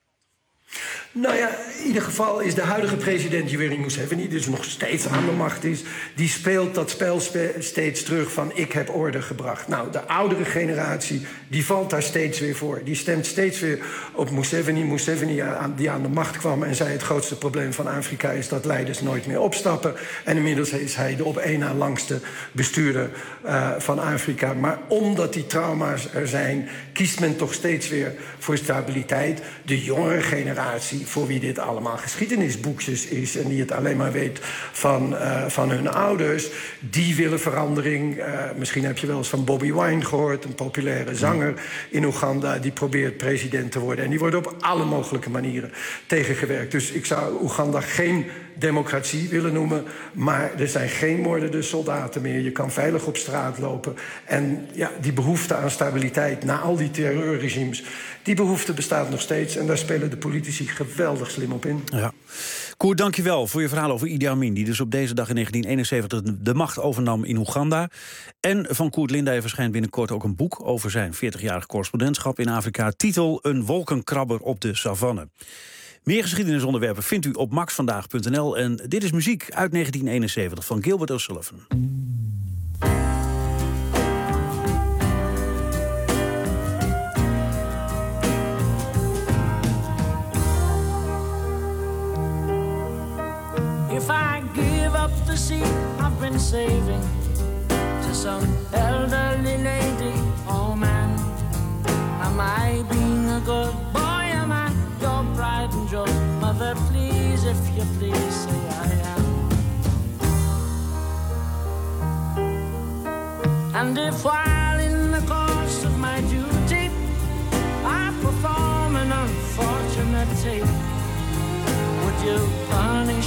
Nou ja, in ieder geval is de huidige president Yoweri Museveni, die dus nog steeds aan de macht is, die speelt dat spel steeds terug van ik heb orde gebracht. Nou, de oudere generatie, die valt daar steeds weer voor. Die stemt steeds weer op Museveni. Museveni die aan de macht kwam en zei het grootste probleem van Afrika is dat leiders nooit meer opstappen. En inmiddels is hij de op één na langste bestuurder van Afrika. Maar omdat die trauma's er zijn, kiest men toch steeds weer voor stabiliteit. De jongere generatie, voor wie dit allemaal geschiedenisboekjes is en die het alleen maar weet van hun ouders, die willen verandering. Misschien heb je wel eens van Bobby Wine gehoord, een populaire zanger in Oeganda, die probeert president te worden. En die wordt op alle mogelijke manieren tegengewerkt. Dus ik zou Oeganda geen democratie willen noemen, maar er zijn geen moordende soldaten meer. Je kan veilig op straat lopen. En ja, die behoefte aan stabiliteit na al die terreurregimes, die behoefte bestaat nog steeds. En daar spelen de politici geweldig slim op in. Ja. Koert, dank je wel voor je verhaal over Idi Amin, die dus op deze dag in 1971 de macht overnam in Oeganda. En van Koert Lindijen verschijnt binnenkort ook een boek over zijn 40-jarig correspondentschap in Afrika. Titel: Een wolkenkrabber op de savanne. Meer geschiedenisonderwerpen vindt u op maxvandaag.nl. En dit is muziek uit 1971 van Gilbert O'Sullivan. If I give up the seat I've been saving to some elderly lady, oh man, am I being a good boy? Am I your pride and joy? Mother, please, if you please, say I am. And if while in the course of my duty I perform an unfortunate tape, would you punish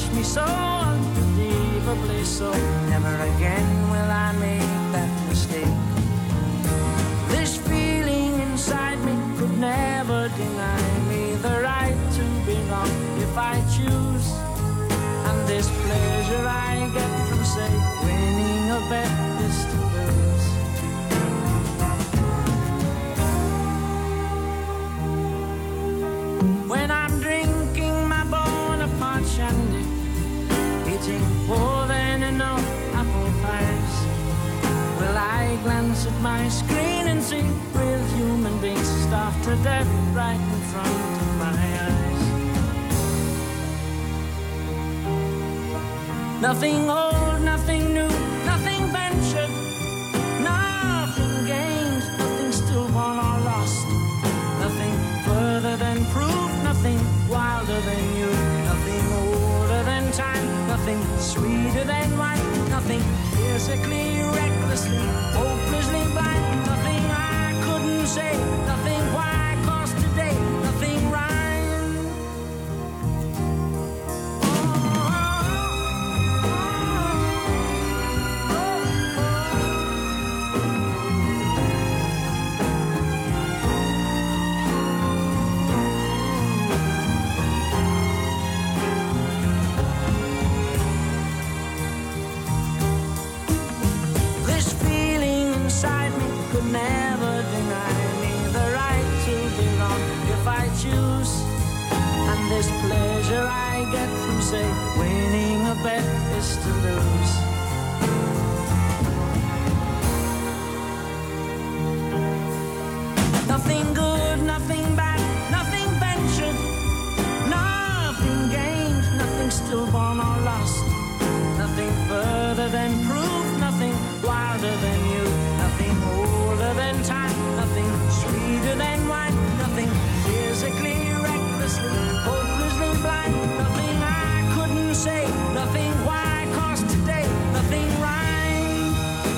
terribly so. Never again will I make that mistake. This feeling inside me could never deny me the right to be wrong if I choose. And this pleasure I get from, say, winning a bet is to lose. When I'm drinking my Bonaparte shandy, eating more than enough apple pies, will I glance at my screen and see real human beings starved to death right in front of my eyes? Nothing old, nothing new, nothing ventured, nothing gained, nothing stillborn or lost, nothing further than proof, nothing wilder than you, nothing older than time, nothing sweeter than wine, nothing physically, recklessly, hopelessly blind, nothing I couldn't say, nothing why, 'cause today nothing rhymes. Never deny me the right to be wrong if I choose. And this pleasure I get from, say, winning a bet is to lose. Nothing good, nothing bad, nothing ventured, nothing gained, nothing stillborn or lost, nothing further than proof, nothing wilder than you, nothing older than time, nothing sweeter than wine, nothing physically, recklessly, hopelessly blind, nothing I couldn't say, nothing why, 'cause today nothing rhymes.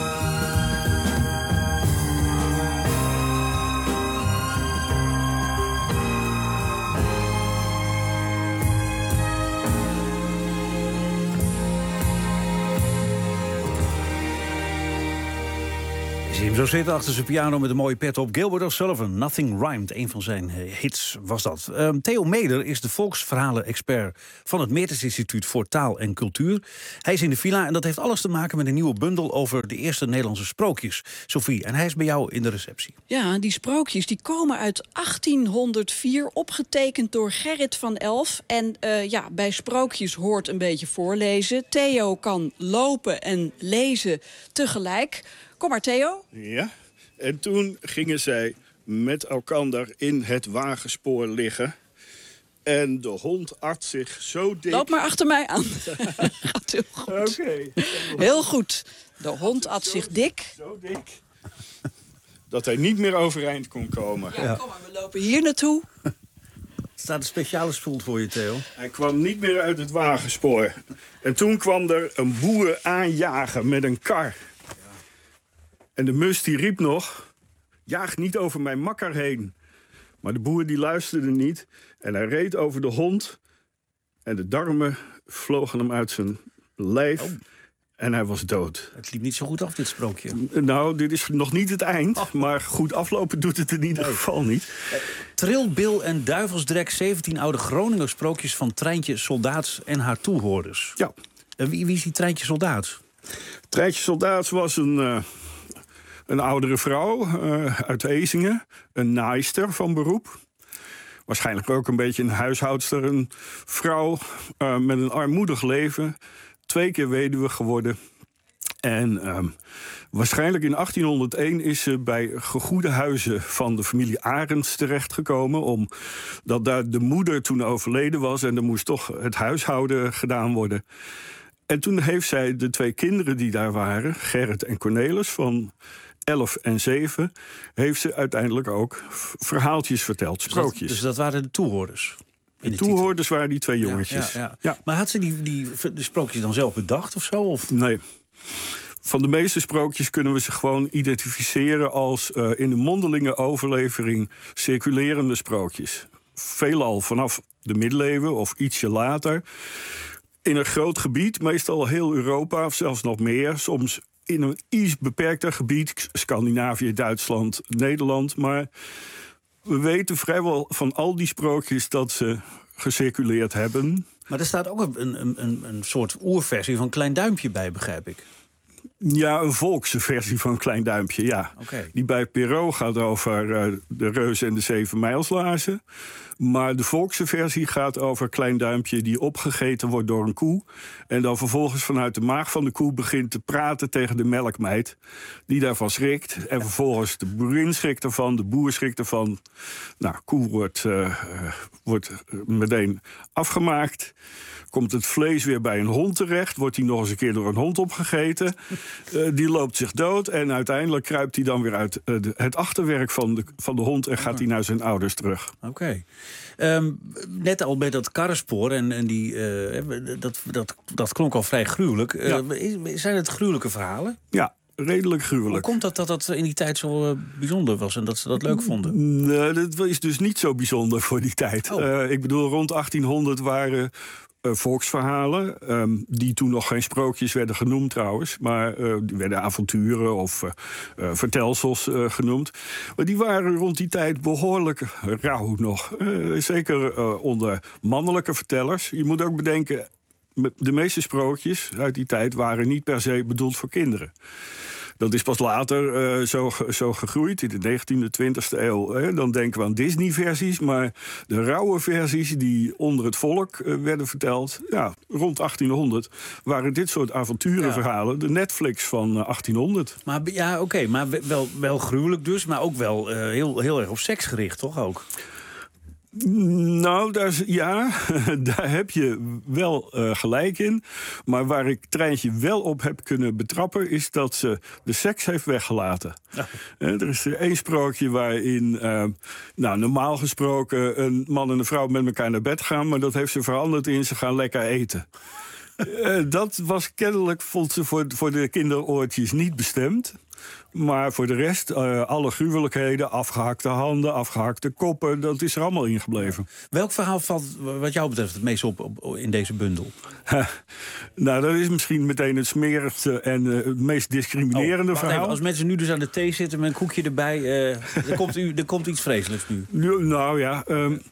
Je ziet hem zo zitten achter zijn piano met een mooie pet op. Gilbert O'Sullivan, Nothing Rhymed. Een van zijn hits was dat. Theo Meder is de volksverhalen-expert van het Meertens Instituut voor Taal en Cultuur. Hij is in de villa en dat heeft alles te maken met een nieuwe bundel over de eerste Nederlandse sprookjes. Sophie, en hij is bij jou in de receptie. Ja, die sprookjes die komen uit 1804, opgetekend door Gerrit van Elf. En bij sprookjes hoort een beetje voorlezen. Theo kan lopen en lezen tegelijk. Kom maar, Theo. Ja, en toen gingen zij met elkander in het wagenspoor liggen. En de hond at zich zo dik... Loop maar achter mij aan. Gaat heel goed. Oké. Heel goed. De hond at zich dik. Zo dik. Dat hij niet meer overeind kon komen. Ja, kom maar, we lopen hier naartoe. Er staat een speciale stoel voor je, Theo. Hij kwam niet meer uit het wagenspoor. En toen kwam er een boer aanjagen met een kar. En de mus die riep nog, jaag niet over mijn makker heen. Maar de boer die luisterde niet en hij reed over de hond. En de darmen vlogen hem uit zijn lijf en hij was dood. Het liep niet zo goed af, dit sprookje. Nou, dit is nog niet het eind, maar goed aflopen doet het in ieder geval niet. Trilbil en Duivelsdrek, 17 oude Groninger sprookjes van Treintje Soldaats en haar toehoorders. Ja. Wie is die Treintje Soldaats? Treintje Soldaats was een oudere vrouw uit Ezingen, een naaister van beroep. Waarschijnlijk ook een beetje een huishoudster. Een vrouw met een armoedig leven. 2 keer weduwe geworden. En waarschijnlijk in 1801 is ze bij gegoede huizen van de familie Arends terechtgekomen. Omdat daar de moeder toen overleden was en er moest toch het huishouden gedaan worden. En toen heeft zij de 2 kinderen die daar waren, Gerrit en Cornelis, van 11 en 7... heeft ze uiteindelijk ook verhaaltjes verteld, sprookjes. Dus dat waren de toehoorders? De toehoorders waren die 2 jongetjes. Ja. Maar had ze de sprookjes dan zelf bedacht of zo? Of? Nee. Van de meeste sprookjes kunnen we ze gewoon identificeren als in de mondelinge overlevering circulerende sprookjes. Veelal vanaf de middeleeuwen of ietsje later. in een groot gebied, meestal heel Europa of zelfs nog meer. Soms in een iets beperkter gebied, Scandinavië, Duitsland, Nederland. Maar we weten vrijwel van al die sprookjes dat ze gecirculeerd hebben. Maar er staat ook een soort oerversie van Klein Duimpje bij, begrijp ik. Ja, een volkse versie van Klein Duimpje, ja. Okay. Die bij Perrault gaat over de reus en de 7 mijlslaarzen. Maar de volkse versie gaat over Klein Duimpje die opgegeten wordt door een koe. En dan vervolgens vanuit de maag van de koe begint te praten tegen de melkmeid. Die daarvan schrikt. En vervolgens de boerin schrikt ervan, de boer schrikt ervan. Nou, koe wordt meteen afgemaakt. Komt het vlees weer bij een hond terecht. Wordt hij nog eens een keer door een hond opgegeten. Die loopt zich dood. En uiteindelijk kruipt hij dan weer uit het achterwerk van de hond. En gaat hij naar zijn ouders terug. Oké. Net al bij dat karrenspoor. En die, dat klonk al vrij gruwelijk. Ja. Zijn het gruwelijke verhalen? Ja. Redelijk gruwelijk. Hoe komt dat in die tijd zo bijzonder was en dat ze dat leuk vonden? Nee, dat is dus niet zo bijzonder voor die tijd. Ik bedoel, rond 1800 waren volksverhalen, die toen nog geen sprookjes werden genoemd trouwens, maar die werden avonturen of vertelsels genoemd. Maar die waren rond die tijd behoorlijk rauw nog. Zeker onder mannelijke vertellers. Je moet ook bedenken, de meeste sprookjes uit die tijd waren niet per se bedoeld voor kinderen. Dat is pas later zo gegroeid, in de 19e, 20e eeuw. Dan denken we aan Disney-versies, maar de rauwe versies die onder het volk werden verteld, ja, rond 1800 waren dit soort avonturenverhalen de Netflix van 1800. Maar ja, oké, maar wel gruwelijk dus, maar ook wel heel erg op seks gericht, toch ook? Nou, daar heb je wel gelijk in. Maar waar ik Treintje wel op heb kunnen betrappen, is dat ze de seks heeft weggelaten. Ja. Er is één sprookje waarin normaal gesproken een man en een vrouw met elkaar naar bed gaan, maar dat heeft ze veranderd in ze gaan lekker eten. Dat was kennelijk, vond ze voor de kinderoortjes niet bestemd. Maar voor de rest, alle gruwelijkheden, afgehakte handen, afgehakte koppen, dat is er allemaal ingebleven. Welk verhaal valt wat jou betreft het meest op in deze bundel? Nou, dat is misschien meteen het smerigste en het meest discriminerende verhaal. Even, als mensen nu dus aan de thee zitten met een koekje erbij, er komt iets vreselijks nu. Nou ja,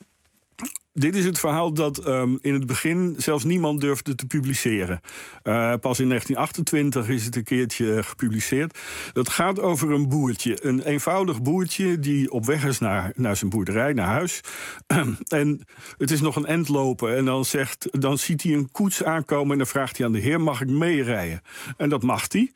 dit is het verhaal dat in het begin zelfs niemand durfde te publiceren. Pas in 1928 is het een keertje gepubliceerd. Dat gaat over een boertje. Een eenvoudig boertje die op weg is naar zijn boerderij, naar huis. En het is nog een end lopen. En dan ziet hij een koets aankomen en dan vraagt hij aan de heer, mag ik meerijden? En dat mag hij.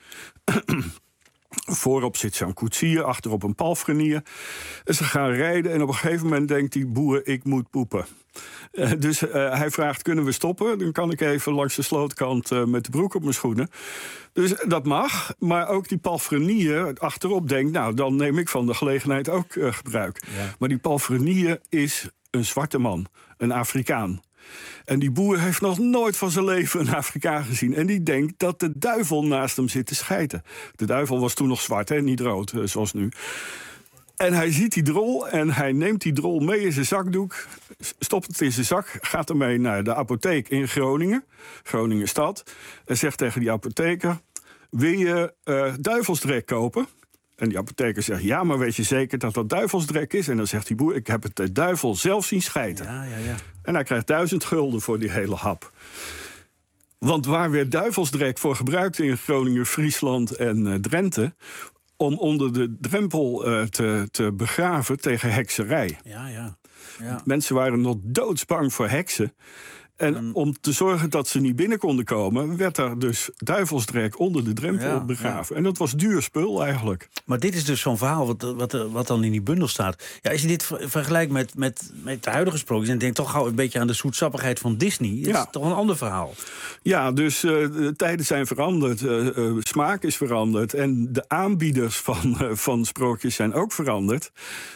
Voorop zit zo'n koetsier, achterop een palfrenier. En ze gaan rijden en op een gegeven moment denkt die boer, ik moet poepen. Dus hij vraagt, kunnen we stoppen? Dan kan ik even langs de slootkant met de broek op mijn schoenen. Dus dat mag, maar ook die palfrenier achterop denkt, nou, dan neem ik van de gelegenheid ook gebruik. Ja. Maar die palfrenier is een zwarte man, een Afrikaan. En die boer heeft nog nooit van zijn leven een Afrikaan gezien. En die denkt dat de duivel naast hem zit te schijten. De duivel was toen nog zwart, hè? Niet rood, zoals nu. En hij ziet die drol en hij neemt die drol mee in zijn zakdoek, stopt het in zijn zak, gaat ermee naar de apotheek in Groningen, Groningen stad, en zegt tegen die apotheker, wil je duivelsdrek kopen? En die apotheker zegt, ja, maar weet je zeker dat dat duivelsdrek is? En dan zegt die boer, ik heb het de duivel zelf zien schijten. Ja. En hij krijgt 1000 gulden voor die hele hap. Want waar werd duivelsdrek voor gebruikt in Groningen, Friesland en Drenthe? Om onder de drempel te begraven tegen hekserij. Ja. Mensen waren nog doodsbang voor heksen. En om te zorgen dat ze niet binnen konden komen, werd er dus duivelsdrek onder de drempel begraven. Ja. En dat was duur spul eigenlijk. Maar dit is dus zo'n verhaal wat dan in die bundel staat. Ja, als je dit vergelijkt met de huidige sprookjes, en denk toch gauw een beetje aan de zoetsappigheid van Disney. Het is toch een ander verhaal. Ja, dus de tijden zijn veranderd. Smaak is veranderd. En de aanbieders van sprookjes zijn ook veranderd.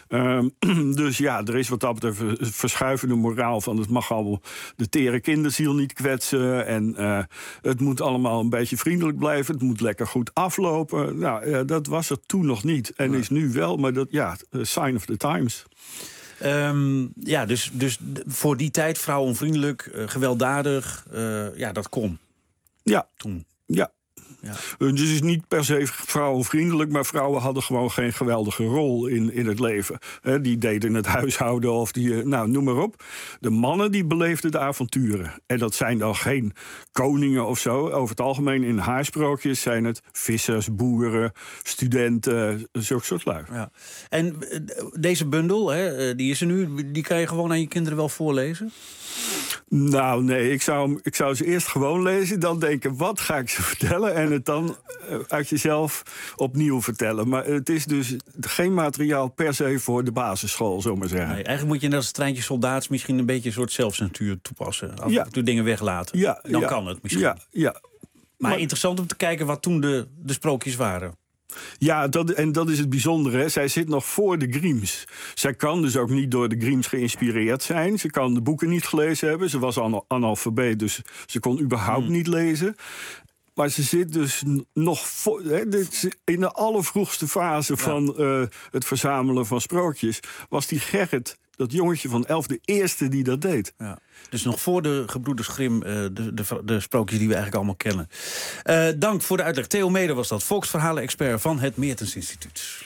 Dus ja, er is wat dat betreft verschuivende moraal van het mag allemaal de tere kinderziel niet kwetsen. En het moet allemaal een beetje vriendelijk blijven. Het moet lekker goed aflopen. Nou, dat was er toen nog niet. En is nu wel, maar sign of the times. Dus voor die tijd vrouwonvriendelijk, gewelddadig, dat kon. Ja. Toen. Ja. Dus het is niet per se vrouwenvriendelijk, maar vrouwen hadden gewoon geen geweldige rol in het leven. Die deden het huishouden of noem maar op. De mannen die beleefden de avonturen. En dat zijn dan geen koningen of zo. Over het algemeen in haarsprookjes zijn het vissers, boeren, studenten, zulke soort lui. Ja. En deze bundel, die is er nu, die kan je gewoon aan je kinderen wel voorlezen? Nou, nee, ik zou ze eerst gewoon lezen, dan denken, wat ga ik ze vertellen? En het dan uit jezelf opnieuw vertellen. Maar het is dus geen materiaal per se voor de basisschool, zomaar maar zeggen. Nee, eigenlijk moet je net als treintje soldaats misschien een beetje een soort zelfcentuur toepassen. Af en toe dingen weglaten. Dan kan het misschien. Ja. Maar interessant om te kijken wat toen de sprookjes waren. Ja, dat is het bijzondere. Hè. Zij zit nog voor de Grims. Zij kan dus ook niet door de Grims geïnspireerd zijn. Ze kan de boeken niet gelezen hebben. Ze was analfabeet, dus ze kon überhaupt niet lezen. Maar ze zit dus nog in de allervroegste fase van het verzamelen van sprookjes. Was die Gerrit, dat jongetje van 11, de eerste die dat deed. Ja. Dus nog voor de gebroeders Grimm, de sprookjes die we eigenlijk allemaal kennen. Dank voor de uitleg. Theo Meder was dat, volksverhalen-expert van het Meertens Instituut.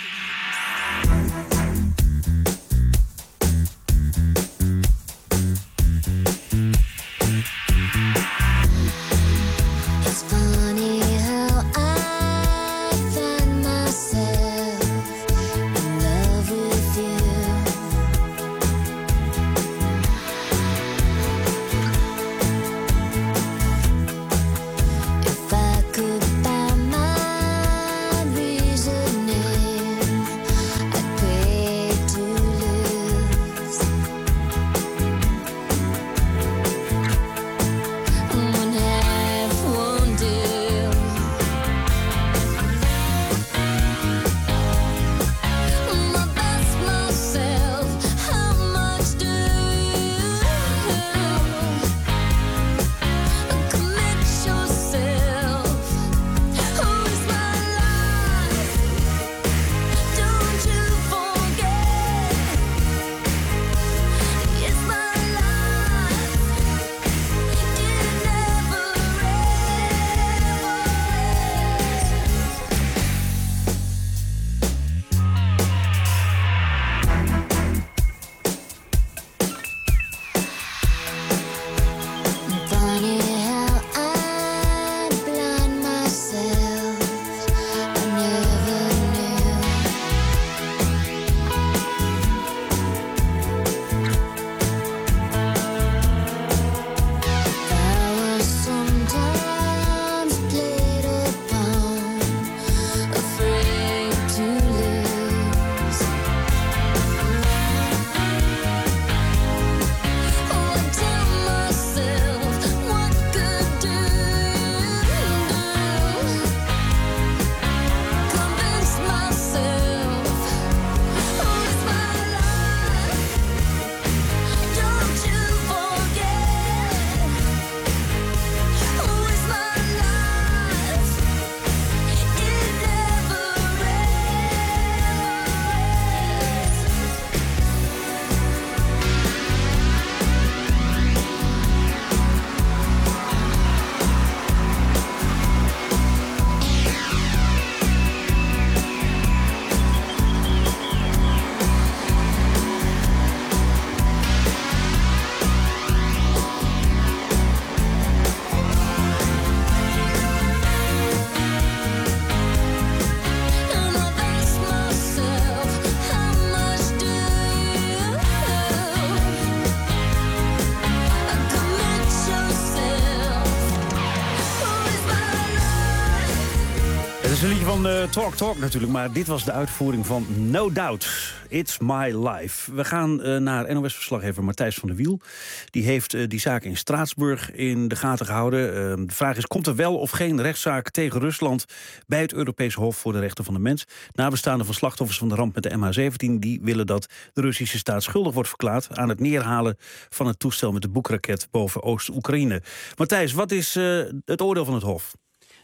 is een liedje van Talk Talk natuurlijk, maar dit was de uitvoering van No Doubt. It's My Life. We gaan naar NOS-verslaggever Matthijs van der Wiel. Die heeft die zaak in Straatsburg in de gaten gehouden. De vraag is, komt er wel of geen rechtszaak tegen Rusland bij het Europese Hof voor de Rechten van de Mens? Nabestaanden van slachtoffers van de ramp met de MH17... die willen dat de Russische staat schuldig wordt verklaard aan het neerhalen van het toestel met de Buk-raket boven Oost-Oekraïne. Matthijs, wat is het oordeel van het Hof?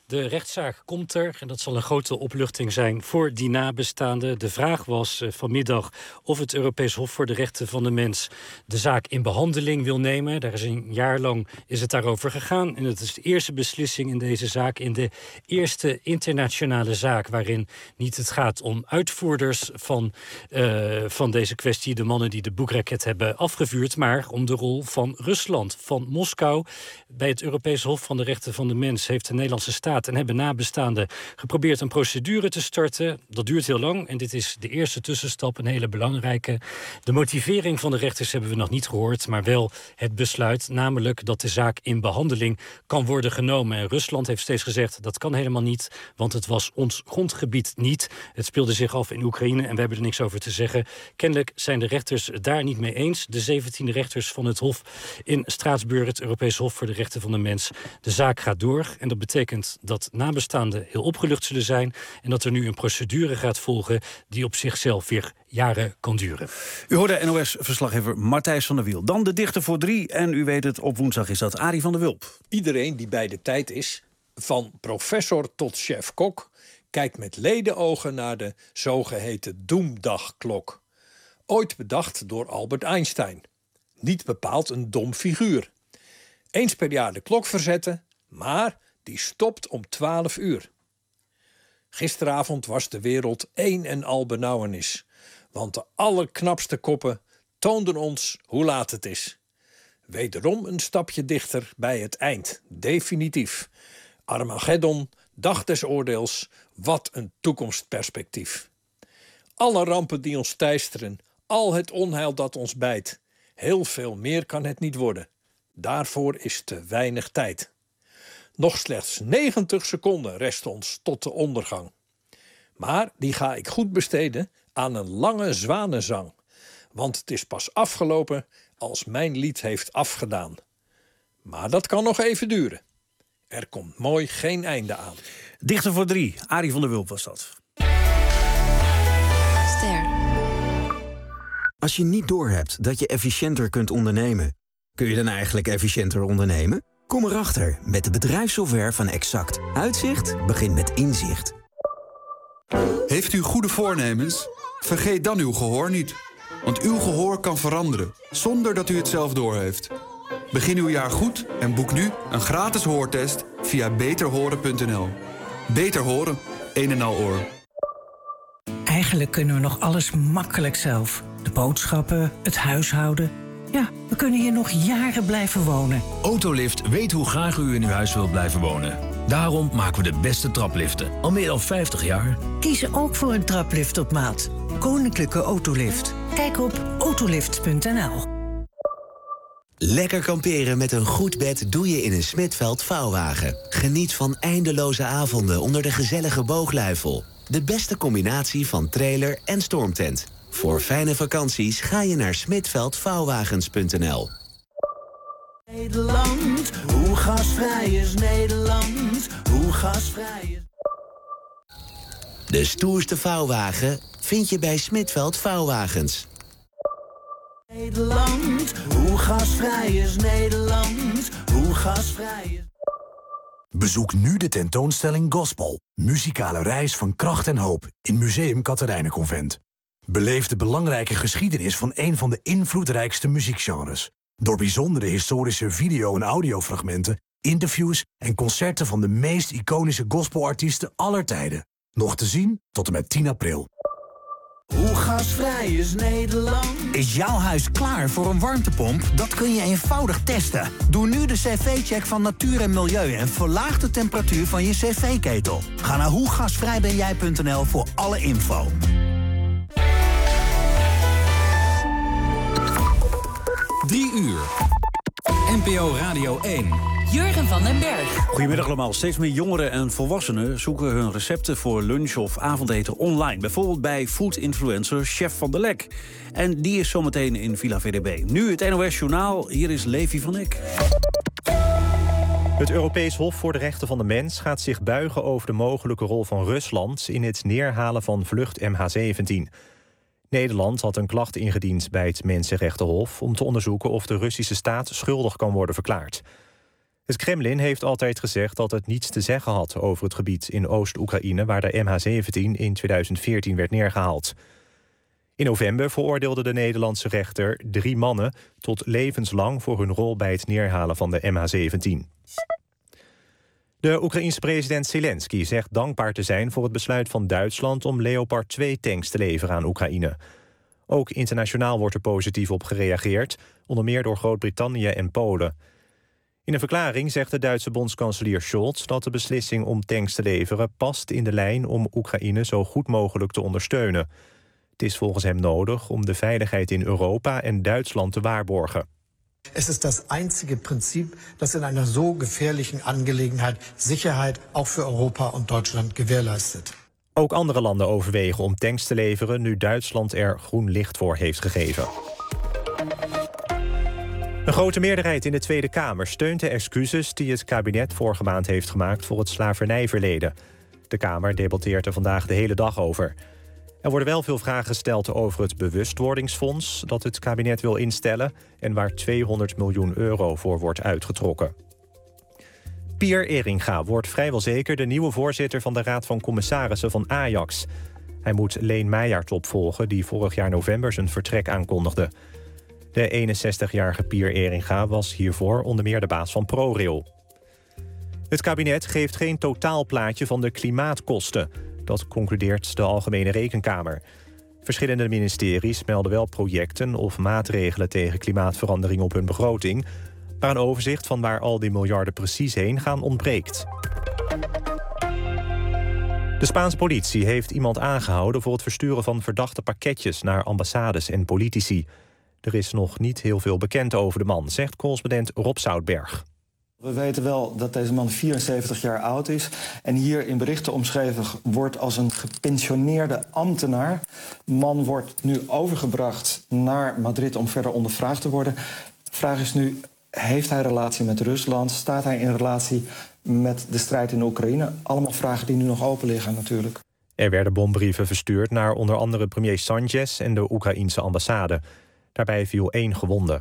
De rechtszaak komt er en dat zal een grote opluchting zijn voor die nabestaanden. De vraag was vanmiddag of het Europees Hof voor de Rechten van de Mens de zaak in behandeling wil nemen. Daar is een jaar lang is het daarover gegaan. En het is de eerste beslissing in deze zaak, in de eerste internationale zaak waarin niet het gaat om uitvoerders van deze kwestie, de mannen die de boekraket hebben afgevuurd, maar om de rol van Rusland, van Moskou. Bij het Europees Hof van de Rechten van de Mens heeft de Nederlandse staat en hebben nabestaanden geprobeerd een procedure te starten. Dat duurt heel lang en dit is de eerste tussenstap, een hele belangrijke. De motivering van de rechters hebben we nog niet gehoord, maar wel het besluit, namelijk dat de zaak in behandeling kan worden genomen. En Rusland heeft steeds gezegd dat kan helemaal niet, want het was ons grondgebied niet. Het speelde zich af in Oekraïne en we hebben er niks over te zeggen. Kennelijk zijn de rechters het daar niet mee eens. De 17 rechters van het Hof in Straatsburg, het Europees Hof voor de Rechten van de Mens. De zaak gaat door en dat betekent dat nabestaanden heel opgelucht zullen zijn en dat er nu een procedure gaat volgen die op zichzelf weer jaren kan duren. U hoorde NOS-verslaggever Martijs van der Wiel. Dan de dichter voor 3 en u weet het, op woensdag is dat Arie van der Wulp. Iedereen die bij de tijd is, van professor tot chef-kok, kijkt met ledenogen naar de zogeheten doemdagklok. Ooit bedacht door Albert Einstein. Niet bepaald een dom figuur. Eens per jaar de klok verzetten, maar die stopt om 12 uur. Gisteravond was de wereld één en al benauwenis. Want de allerknapste koppen toonden ons hoe laat het is. Wederom een stapje dichter bij het eind, definitief. Armageddon, dag des oordeels, wat een toekomstperspectief. Alle rampen die ons teisteren, al het onheil dat ons bijt. Heel veel meer kan het niet worden. Daarvoor is te weinig tijd. Nog slechts 90 seconden resten ons tot de ondergang. Maar die ga ik goed besteden aan een lange zwanenzang. Want het is pas afgelopen als mijn lied heeft afgedaan. Maar dat kan nog even duren. Er komt mooi geen einde aan. Dichter voor 3, Arie van der Wulp was dat. Ster. Als je niet doorhebt dat je efficiënter kunt ondernemen, kun je dan eigenlijk efficiënter ondernemen? Kom erachter met de bedrijfssoftware van Exact. Uitzicht begint met inzicht. Heeft u goede voornemens? Vergeet dan uw gehoor niet. Want uw gehoor kan veranderen, zonder dat u het zelf doorheeft. Begin uw jaar goed en boek nu een gratis hoortest via beterhoren.nl. Beter horen, een en al oor. Eigenlijk kunnen we nog alles makkelijk zelf. De boodschappen, het huishouden. Ja, we kunnen hier nog jaren blijven wonen. Autolift weet hoe graag u in uw huis wilt blijven wonen. Daarom maken we de beste trapliften. Al meer dan 50 jaar. Kiezen ook voor een traplift op maat. Koninklijke Autolift. Kijk op autolift.nl. Lekker kamperen met een goed bed doe je in een Smitveld vouwwagen. Geniet van eindeloze avonden onder de gezellige boogluifel. De beste combinatie van trailer en stormtent. Voor fijne vakanties ga je naar smitveldvouwwagens.nl. Nederland, hoe gasvrij is Nederland? Hoe gasvrij is... De stoerste vouwwagen vind je bij Smitveld Vouwwagens. Nederland, hoe gasvrij is Nederland? Hoe gasvrij is... Bezoek nu de tentoonstelling Gospel. Muzikale reis van kracht en hoop in Museum Catharijnenconvent. Beleef de belangrijke geschiedenis van een van de invloedrijkste muziekgenres. Door bijzondere historische video- en audiofragmenten, interviews en concerten van de meest iconische gospelartiesten aller tijden. Nog te zien tot en met 10 april. Hoe gasvrij is Nederland? Is jouw huis klaar voor een warmtepomp? Dat kun je eenvoudig testen. Doe nu de cv-check van Natuur en Milieu en verlaag de temperatuur van je cv-ketel. Ga naar hoegasvrijbenjij.nl voor alle info. Uur. NPO Radio 1. Jurgen van den Berg. Goedemiddag allemaal. Steeds meer jongeren en volwassenen zoeken hun recepten voor lunch of avondeten online. Bijvoorbeeld bij food-influencer Chef van der Lek. En die is zometeen in Villa VDB. Nu het NOS Journaal. Hier is Levi van Eck. Het Europees Hof voor de Rechten van de Mens gaat zich buigen over de mogelijke rol van Rusland in het neerhalen van vlucht MH17. Nederland had een klacht ingediend bij het Mensenrechtenhof om te onderzoeken of de Russische staat schuldig kan worden verklaard. Het Kremlin heeft altijd gezegd dat het niets te zeggen had over het gebied in Oost-Oekraïne waar de MH17 in 2014 werd neergehaald. In november veroordeelde de Nederlandse rechter 3 mannen tot levenslang voor hun rol bij het neerhalen van de MH17. De Oekraïense president Zelensky zegt dankbaar te zijn voor het besluit van Duitsland om Leopard 2-tanks te leveren aan Oekraïne. Ook internationaal wordt er positief op gereageerd, onder meer door Groot-Brittannië en Polen. In een verklaring zegt de Duitse bondskanselier Scholz dat de beslissing om tanks te leveren past in de lijn om Oekraïne zo goed mogelijk te ondersteunen. Het is volgens hem nodig om de veiligheid in Europa en Duitsland te waarborgen. Es ist das einzige Prinzip, das in einer so gefährlichen Angelegenheit Sicherheit auch für Europa und Deutschland gewährleistet. Ook andere landen overwegen om tanks te leveren nu Duitsland er groen licht voor heeft gegeven. Een grote meerderheid in de Tweede Kamer steunt de excuses die het kabinet vorige maand heeft gemaakt voor het slavernijverleden. De Kamer debatteert er vandaag de hele dag over. Er worden wel veel vragen gesteld over het bewustwordingsfonds dat het kabinet wil instellen en waar 200 miljoen euro voor wordt uitgetrokken. Pier Eringa wordt vrijwel zeker de nieuwe voorzitter van de Raad van Commissarissen van Ajax. Hij moet Leen Meijaert opvolgen, die vorig jaar november zijn vertrek aankondigde. De 61-jarige Pier Eringa was hiervoor onder meer de baas van ProRail. Het kabinet geeft geen totaalplaatje van de klimaatkosten. Dat concludeert de Algemene Rekenkamer. Verschillende ministeries melden wel projecten of maatregelen tegen klimaatverandering op hun begroting, maar een overzicht van waar al die miljarden precies heen gaan ontbreekt. De Spaanse politie heeft iemand aangehouden voor het versturen van verdachte pakketjes naar ambassades en politici. Er is nog niet heel veel bekend over de man, zegt correspondent Rob Zoutberg. We weten wel dat deze man 74 jaar oud is en hier in berichten omschreven wordt als een gepensioneerde ambtenaar. De man wordt nu overgebracht naar Madrid om verder ondervraagd te worden. De vraag is nu, heeft hij relatie met Rusland? Staat hij in relatie met de strijd in Oekraïne? Allemaal vragen die nu nog open liggen natuurlijk. Er werden bombrieven verstuurd naar onder andere premier Sanchez en de Oekraïense ambassade. Daarbij viel 1 gewonde.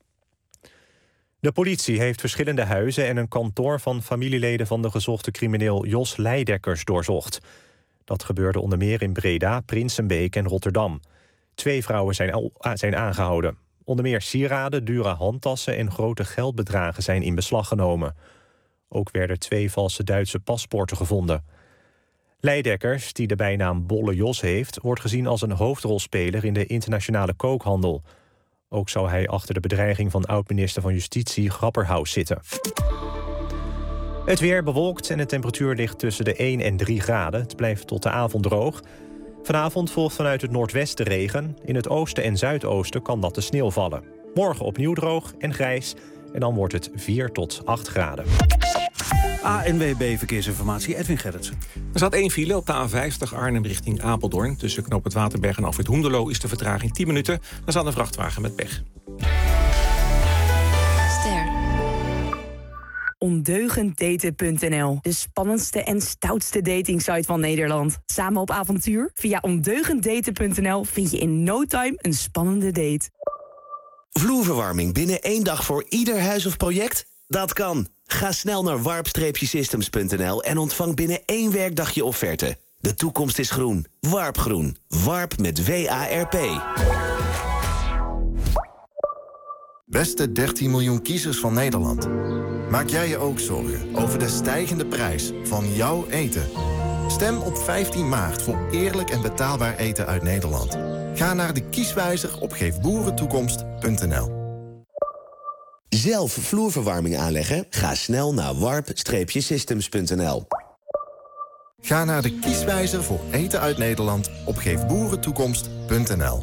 De politie heeft verschillende huizen en een kantoor van familieleden van de gezochte crimineel Jos Leidekkers doorzocht. Dat gebeurde onder meer in Breda, Prinsenbeek en Rotterdam. 2 vrouwen zijn aangehouden. Onder meer sieraden, dure handtassen en grote geldbedragen zijn in beslag genomen. Ook werden 2 valse Duitse paspoorten gevonden. Leidekkers, die de bijnaam Bolle Jos heeft, wordt gezien als een hoofdrolspeler in de internationale kookhandel. Ook zou hij achter de bedreiging van oud-minister van Justitie Grapperhaus zitten. Het weer bewolkt en de temperatuur ligt tussen de 1 en 3 graden. Het blijft tot de avond droog. Vanavond volgt vanuit het noordwesten regen. In het oosten en zuidoosten kan natte sneeuw vallen. Morgen opnieuw droog en grijs. En dan wordt het 4 tot 8 graden. ANWB Verkeersinformatie, Edwin Gerritsen. Er staat 1 file op de A50 Arnhem richting Apeldoorn. Tussen Knoop het Waterberg en Afrit Hoenderloo is de vertraging 10 minuten. Daar staat een vrachtwagen met pech. Ondeugenddaten.nl, de spannendste en stoutste datingsite van Nederland. Samen op avontuur? Via ondeugenddaten.nl vind je in no time een spannende date. Vloerverwarming binnen 1 dag voor ieder huis of project? Dat kan. Ga snel naar warp-systems.nl en ontvang binnen 1 werkdag je offerte. De toekomst is groen. Warpgroen. Warp met W-A-R-P. Beste 13 miljoen kiezers van Nederland. Maak jij je ook zorgen over de stijgende prijs van jouw eten? Stem op 15 maart voor eerlijk en betaalbaar eten uit Nederland. Ga naar de kieswijzer op geefboerentoekomst.nl. Zelf vloerverwarming aanleggen? Ga snel naar warp-systems.nl. Ga naar de kieswijzer voor eten uit Nederland op geefboerentoekomst.nl.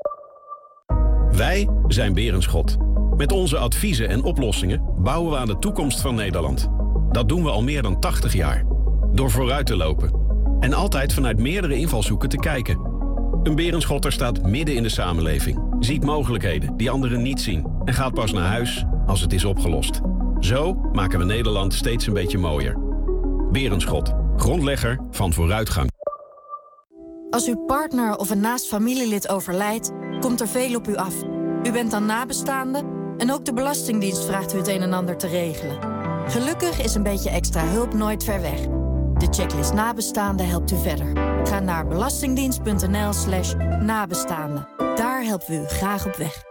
Wij zijn Berenschot. Met onze adviezen en oplossingen bouwen we aan de toekomst van Nederland. Dat doen we al meer dan 80 jaar. Door vooruit te lopen. En altijd vanuit meerdere invalshoeken te kijken. Een Berenschotter staat midden in de samenleving. Ziet mogelijkheden die anderen niet zien. En gaat pas naar huis als het is opgelost. Zo maken we Nederland steeds een beetje mooier. Berenschot. Grondlegger van vooruitgang. Als uw partner of een naast familielid overlijdt, komt er veel op u af. U bent dan nabestaande en ook de Belastingdienst vraagt u het een en ander te regelen. Gelukkig is een beetje extra hulp nooit ver weg. De checklist nabestaanden helpt u verder. Ga naar belastingdienst.nl/nabestaanden. Daar helpen we u graag op weg.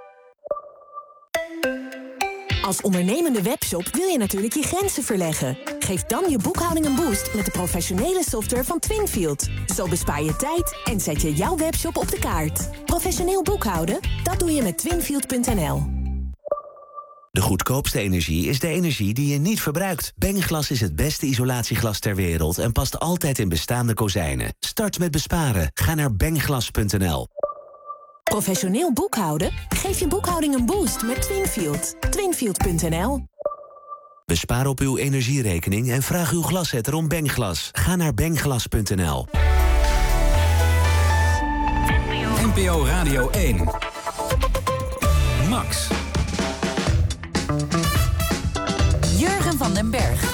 Als ondernemende webshop wil je natuurlijk je grenzen verleggen. Geef dan je boekhouding een boost met de professionele software van Twinfield. Zo bespaar je tijd en zet je jouw webshop op de kaart. Professioneel boekhouden? Dat doe je met Twinfield.nl. De goedkoopste energie is de energie die je niet verbruikt. Bengglas is het beste isolatieglas ter wereld en past altijd in bestaande kozijnen. Start met besparen. Ga naar bengglas.nl. Professioneel boekhouden? Geef je boekhouding een boost met Twinfield. Twinfield.nl. Bespaar op uw energierekening en vraag uw glaszetter om Bengglas. Ga naar bengglas.nl. NPO Radio 1. Max. Jurgen van den Berg.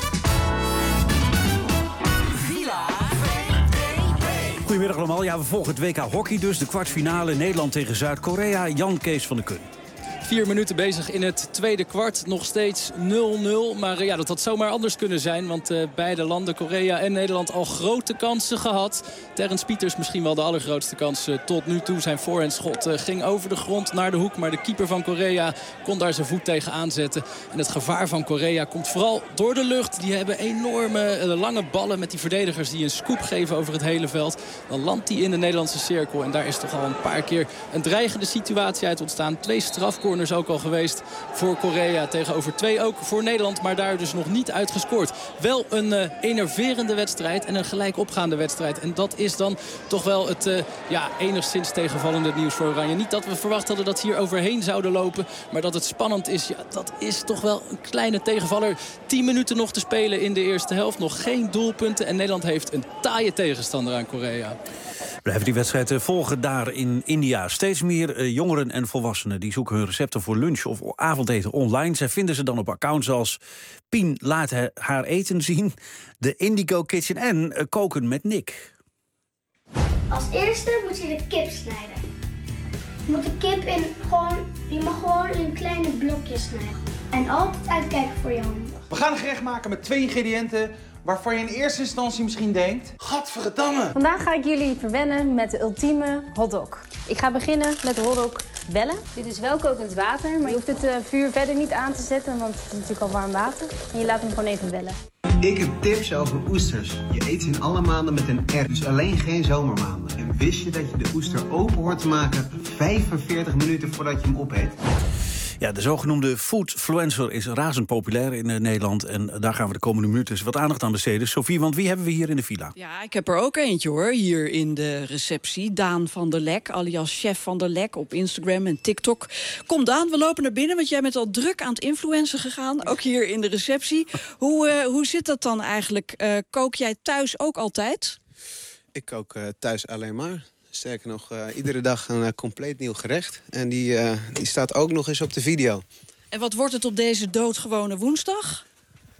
Goedemiddag allemaal. Ja, we volgen het WK hockey dus. De kwartfinale Nederland tegen Zuid-Korea. Jan Kees van der Kun. 4 minuten bezig in het tweede kwart. Nog steeds 0-0. Maar ja, dat had zomaar anders kunnen zijn. Want beide landen, Korea en Nederland, al grote kansen gehad. Terrence Pieters misschien wel de allergrootste kans tot nu toe. Zijn voorhandschot ging over de grond naar de hoek. Maar de keeper van Korea kon daar zijn voet tegen aanzetten. En het gevaar van Korea komt vooral door de lucht. Die hebben enorme lange ballen met die verdedigers die een scoop geven over het hele veld. Dan landt die in de Nederlandse cirkel. En daar is toch al een paar keer een dreigende situatie uit ontstaan. 2 strafcorners ook al geweest voor Korea. Tegenover 2 ook voor Nederland. Maar daar dus nog niet uitgescoord. Wel een enerverende wedstrijd en een gelijk opgaande wedstrijd. En dat is dan toch wel het enigszins tegenvallende nieuws voor Oranje. Niet dat we verwacht hadden dat ze hier overheen zouden lopen. Maar dat het spannend is, ja, dat is toch wel een kleine tegenvaller. 10 minuten nog te spelen in de eerste helft. Nog geen doelpunten. En Nederland heeft een taaie tegenstander aan Korea. Blijven die wedstrijd volgen daar in India. Steeds meer jongeren en volwassenen die zoeken hun recepten voor lunch of avondeten online. Zij vinden ze dan op accounts als Pien laat haar eten zien, de Indigo Kitchen en Koken met Nick. Als eerste moet je de kip snijden. Je moet de kip je mag gewoon in kleine blokjes snijden. En altijd uitkijken voor je handen. We gaan een gerecht maken met 2 ingrediënten waarvan je in eerste instantie misschien denkt, gadverdamme. Vandaag ga ik jullie verwennen met de ultieme hotdog. Ik ga beginnen met de hotdog wellen. Dit is wel kokend water, maar je hoeft het vuur verder niet aan te zetten, want het is natuurlijk al warm water. En je laat hem gewoon even wellen. Ik heb tips over oesters. Je eet ze in alle maanden met een R, dus alleen geen zomermaanden. En wist je dat je de oester open hoort te maken 45 minuten voordat je hem opeet? Ja, de zogenoemde foodfluencer is razend populair in Nederland. En daar gaan we de komende minuten wat aandacht aan besteden. Sophie, want wie hebben we hier in de villa? Ja, ik heb er ook eentje hoor, hier in de receptie. Daan van der Lek, alias Chef van der Lek op Instagram en TikTok. Kom Daan, we lopen naar binnen, want jij bent al druk aan het influencen gegaan. Ook hier in de receptie. Hoe zit dat dan eigenlijk? Kook jij thuis ook altijd? Ik kook thuis alleen maar. Sterker nog, iedere dag een compleet nieuw gerecht. En die staat ook nog eens op de video. En wat wordt het op deze doodgewone woensdag?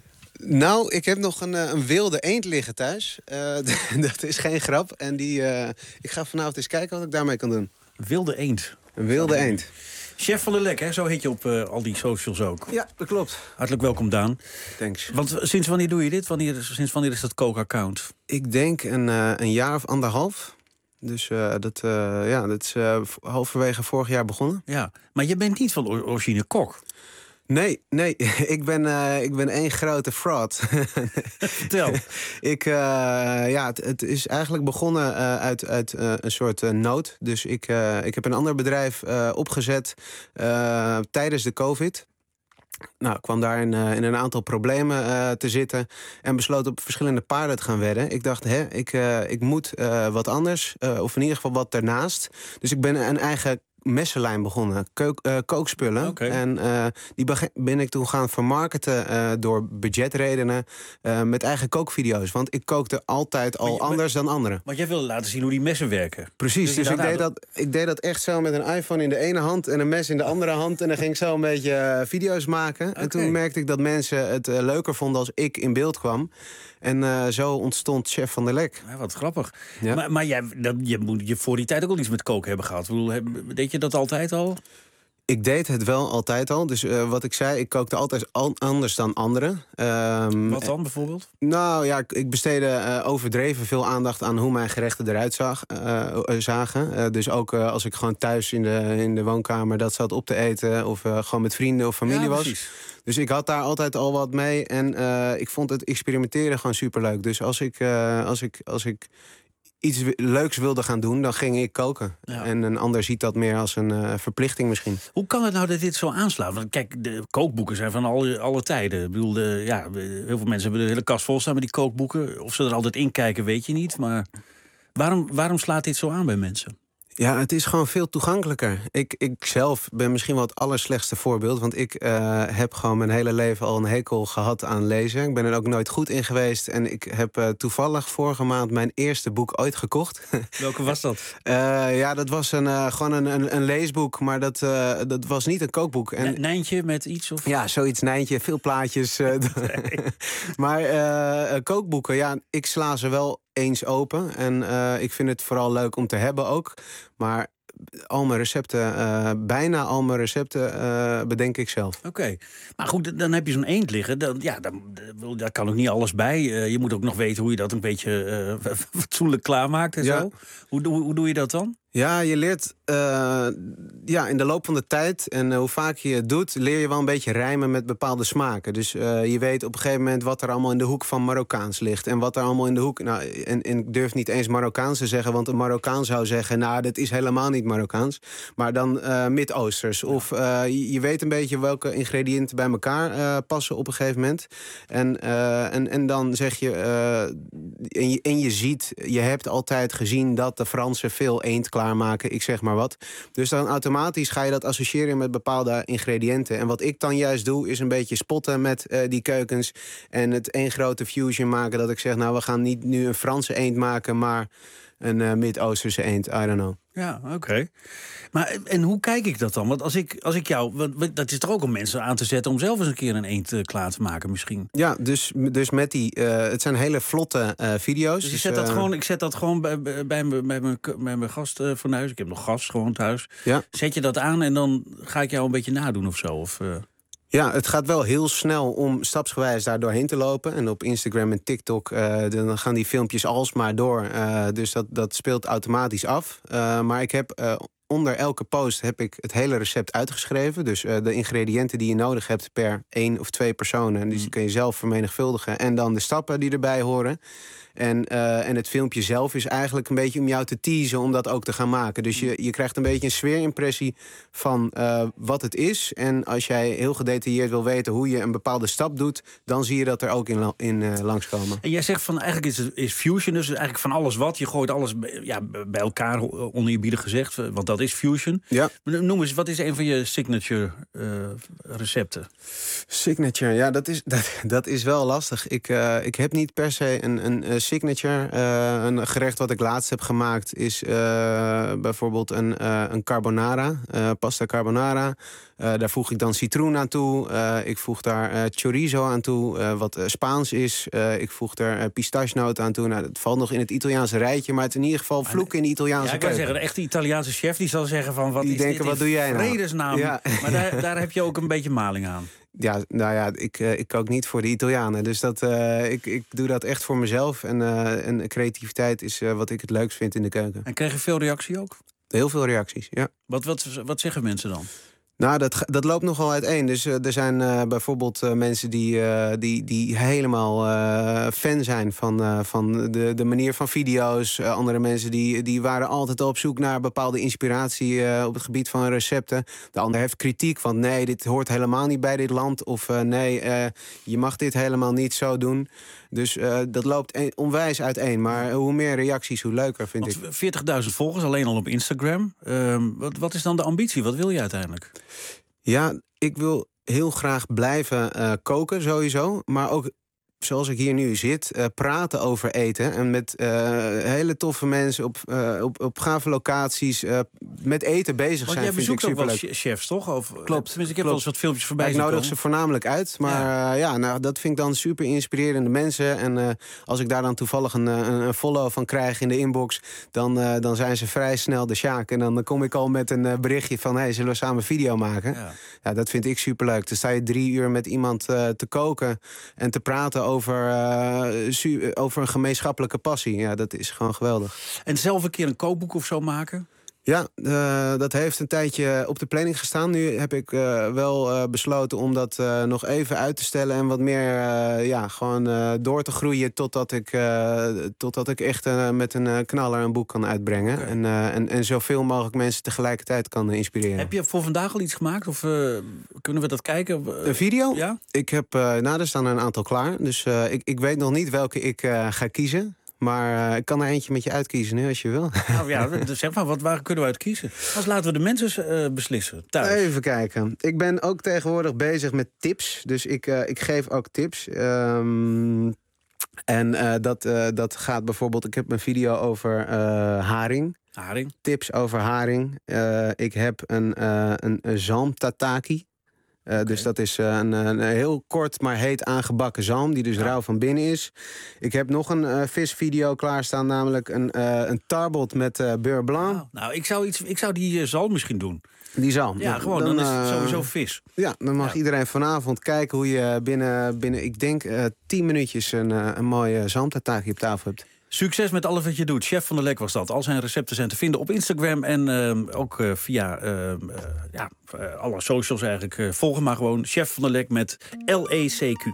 Nou, ik heb nog een wilde eend liggen thuis. Dat is geen grap. En ik ga vanavond eens kijken wat ik daarmee kan doen. Wilde eend? Een wilde eend. Chef van der Lek, hè? Zo heet je op al die socials ook. Ja, dat klopt. Hartelijk welkom, Daan. Thanks. Want sinds wanneer doe je dit? Sinds wanneer is dat kookaccount? Ik denk een jaar of 1,5. Dus dat is halverwege vorig jaar begonnen. Ja, maar je bent niet van origine kok. Nee, ik ben één grote fraud. Vertel. Het is eigenlijk begonnen uit een soort nood. Dus ik heb een ander bedrijf opgezet tijdens de COVID. Nou, ik kwam daar in een aantal problemen te zitten en besloot op verschillende paarden te gaan wedden. Ik dacht, ik moet wat anders, of in ieder geval wat daarnaast. Dus ik ben een eigen messenlijn begonnen, kookspullen. Okay. En die ben ik toen gaan vermarkten door budgetredenen met eigen kookvideo's. Want ik kookte altijd anders dan anderen. Want jij wilde laten zien hoe die messen werken. Precies, dus ik deed dat echt zo met een iPhone in de ene hand en een mes in de andere hand. En dan ging ik zo een beetje video's maken. Okay. En toen merkte ik dat mensen het leuker vonden als ik in beeld kwam. En zo ontstond Chef van der Lek. Ja, wat grappig. Ja. Maar je moet voor die tijd ook al iets met koken hebben gehad. Deed je dat altijd al? Ik deed het wel altijd al. Dus wat ik zei, ik kookte altijd anders dan anderen. Wat dan bijvoorbeeld? Nou ja, ik besteedde overdreven veel aandacht aan hoe mijn gerechten eruit zagen. Dus ook als ik gewoon thuis in de woonkamer dat zat op te eten... of gewoon met vrienden of familie was. Precies. Dus ik had daar altijd al wat mee. En ik vond het experimenteren gewoon superleuk. Dus als ik iets leuks wilde gaan doen, dan ging ik koken. Ja. En een ander ziet dat meer als een verplichting misschien. Hoe kan het nou dat dit zo aanslaat? Want kijk, de kookboeken zijn van alle tijden. Ik bedoel, heel veel mensen hebben de hele kast vol staan met die kookboeken. Of ze er altijd in kijken, weet je niet. Maar waarom slaat dit zo aan bij mensen? Ja, het is gewoon veel toegankelijker. Ik zelf ben misschien wel het allerslechtste voorbeeld. Want ik heb gewoon mijn hele leven al een hekel gehad aan lezen. Ik ben er ook nooit goed in geweest. En ik heb toevallig vorige maand mijn eerste boek ooit gekocht. Welke was dat? Ja, dat was gewoon een leesboek. Maar dat was niet een kookboek. Nijntje met iets? Of? Ja, zoiets Nijntje. Veel plaatjes. Maar kookboeken, ja, ik sla ze wel eens open. En ik vind het vooral leuk om te hebben ook. Maar al mijn recepten, bijna al mijn recepten bedenk ik zelf. Oké. Maar goed, dan heb je zo'n eend liggen. Daar kan ook niet alles bij. Je moet ook nog weten hoe je dat een beetje fatsoenlijk klaarmaakt en zo. Hoe doe je dat dan? Ja, je leert in de loop van de tijd en hoe vaak je het doet, leer je wel een beetje rijmen met bepaalde smaken. Dus je weet op een gegeven moment wat er allemaal in de hoek van Marokkaans ligt. En wat er allemaal in de hoek... Nou, en ik durf niet eens Marokkaans te zeggen, want een Marokkaan zou zeggen, nou, dit is helemaal niet Marokkaans. Maar dan Mid-Oosters. Ja. Of je weet een beetje welke ingrediënten bij elkaar passen op een gegeven moment. En dan zeg je... en je ziet, je hebt altijd gezien dat de Fransen veel eend klaarmaken, ik zeg maar wat. Dus dan automatisch ga je dat associëren met bepaalde ingrediënten. En wat ik dan juist doe, is een beetje spotten met die keukens en het één grote fusion maken, dat ik zeg, nou, we gaan niet nu een Franse eend maken, maar een Mid-Oosterse eend, I don't know. Ja, oké. Maar en hoe kijk ik dat dan? Want als ik jou... Dat is toch ook om mensen aan te zetten om zelf eens een keer een eend klaar te maken misschien? Ja, dus met die... het zijn hele vlotte video's. Dus ik zet dat gewoon bij mijn gastfornuis. Ik heb nog gas gewoon thuis. Ja. Zet je dat aan en dan ga ik jou een beetje nadoen of zo? Of... Ja, het gaat wel heel snel om stapsgewijs daar doorheen te lopen. En op Instagram en TikTok dan gaan die filmpjes alsmaar door. Dus dat speelt automatisch af. Maar ik heb... onder elke post heb ik het hele recept uitgeschreven. Dus de ingrediënten die je nodig hebt per 1 of 2 personen. En die kun je zelf vermenigvuldigen. En dan de stappen die erbij horen. En het filmpje zelf is eigenlijk een beetje om jou te teasen om dat ook te gaan maken. Dus je krijgt een beetje een sfeerimpressie van wat het is. En als jij heel gedetailleerd wil weten hoe je een bepaalde stap doet, dan zie je dat er ook in langskomen. En jij zegt van eigenlijk is fusion dus eigenlijk van alles wat. Je gooit alles bij elkaar, oneerbiedig gezegd. Want dat is fusion. Ja. Noem eens, wat is een van je signature recepten? Signature, ja, dat is wel lastig. Ik heb niet per se een signature. Een gerecht wat ik laatst heb gemaakt is bijvoorbeeld een carbonara, pasta carbonara. Daar voeg ik dan citroen aan toe. Ik voeg daar chorizo aan toe, wat Spaans is. Ik voeg daar pistachenoot aan toe. Nou, dat valt nog in het Italiaanse rijtje, maar het is in ieder geval vloek in de Italiaanse keuken. Ja, ik kan zeggen, de echte Italiaanse chef die zal zeggen van wat is dit wat doe jij nou? Vredesnaam. Ja. Maar daar heb je ook een beetje maling aan. Ja, nou ja, ik kook niet voor de Italianen. Dus ik doe dat echt voor mezelf. En creativiteit is wat ik het leukst vind in de keuken. En krijg je veel reactie ook? Heel veel reacties, ja. Wat zeggen mensen dan? Nou, dat loopt nogal uiteen. Dus er zijn bijvoorbeeld mensen die helemaal fan zijn van de manier van video's. Andere mensen die waren altijd op zoek naar bepaalde inspiratie op het gebied van recepten. De ander heeft kritiek van nee, dit hoort helemaal niet bij dit land. Of nee, je mag dit helemaal niet zo doen. Dus dat loopt onwijs uiteen. Maar hoe meer reacties, hoe leuker, vind ik. 40.000 volgers, alleen al op Instagram. Wat is dan de ambitie? Wat wil je uiteindelijk? Ja, ik wil heel graag blijven koken sowieso. Maar ook zoals ik hier nu zit, praten over eten. En met hele toffe mensen op gave locaties met eten bezig zijn. Want jij bezoekt ook wel superleuk. Chefs, toch? Of, Klopt. Tenminste, ik heb wel eens wat filmpjes voorbij Ik zien nodig komen. ze voornamelijk uit. Maar nou, dat vind ik dan super inspirerende mensen. En als ik daar dan toevallig een follow van krijg in de inbox, dan zijn ze vrij snel de Sjaak. En dan kom ik al met een berichtje van, hey, zullen we samen video maken? Ja, dat vind ik superleuk. Dan sta je 3 uur met iemand te koken en te praten over een gemeenschappelijke passie. Ja, dat is gewoon geweldig. En zelf een keer een kookboek of zo maken? Ja, dat heeft een tijdje op de planning gestaan. Nu heb ik wel besloten om dat nog even uit te stellen en wat meer gewoon door te groeien totdat ik echt met een knaller een boek kan uitbrengen. Okay. En zoveel mogelijk mensen tegelijkertijd kan inspireren. Heb je voor vandaag al iets gemaakt? Of kunnen we dat kijken? Een video? Ja? Ik heb, er staan er een aantal klaar. Dus ik weet nog niet welke ik ga kiezen. Maar ik kan er eentje met je uitkiezen nu, als je wil. Nou ja, zeg maar, waar kunnen we uit kiezen? Als laten we de mensen beslissen, thuis. Even kijken. Ik ben ook tegenwoordig bezig met tips. Dus ik geef ook tips. Dat gaat bijvoorbeeld... Ik heb een video over haring. Haring. Tips over haring. Ik heb een zalm tataki. Dus dat is een heel kort maar heet aangebakken zalm, die dus rauw van binnen is. Ik heb nog een visvideo klaarstaan, namelijk een tarbot met beurre blanc. Nou, ik zou die zalm misschien doen. Die zalm? Ja, gewoon, dan is het sowieso vis. Ja, dan mag iedereen vanavond kijken hoe je binnen ik denk 10 minuutjes een mooie zalmtataki op tafel hebt. Succes met alles wat je doet. Chef van der Lek was dat. Al zijn recepten zijn te vinden op Instagram en ook via alle socials eigenlijk. Volg hem maar gewoon. Chef van der Lek met LECQ.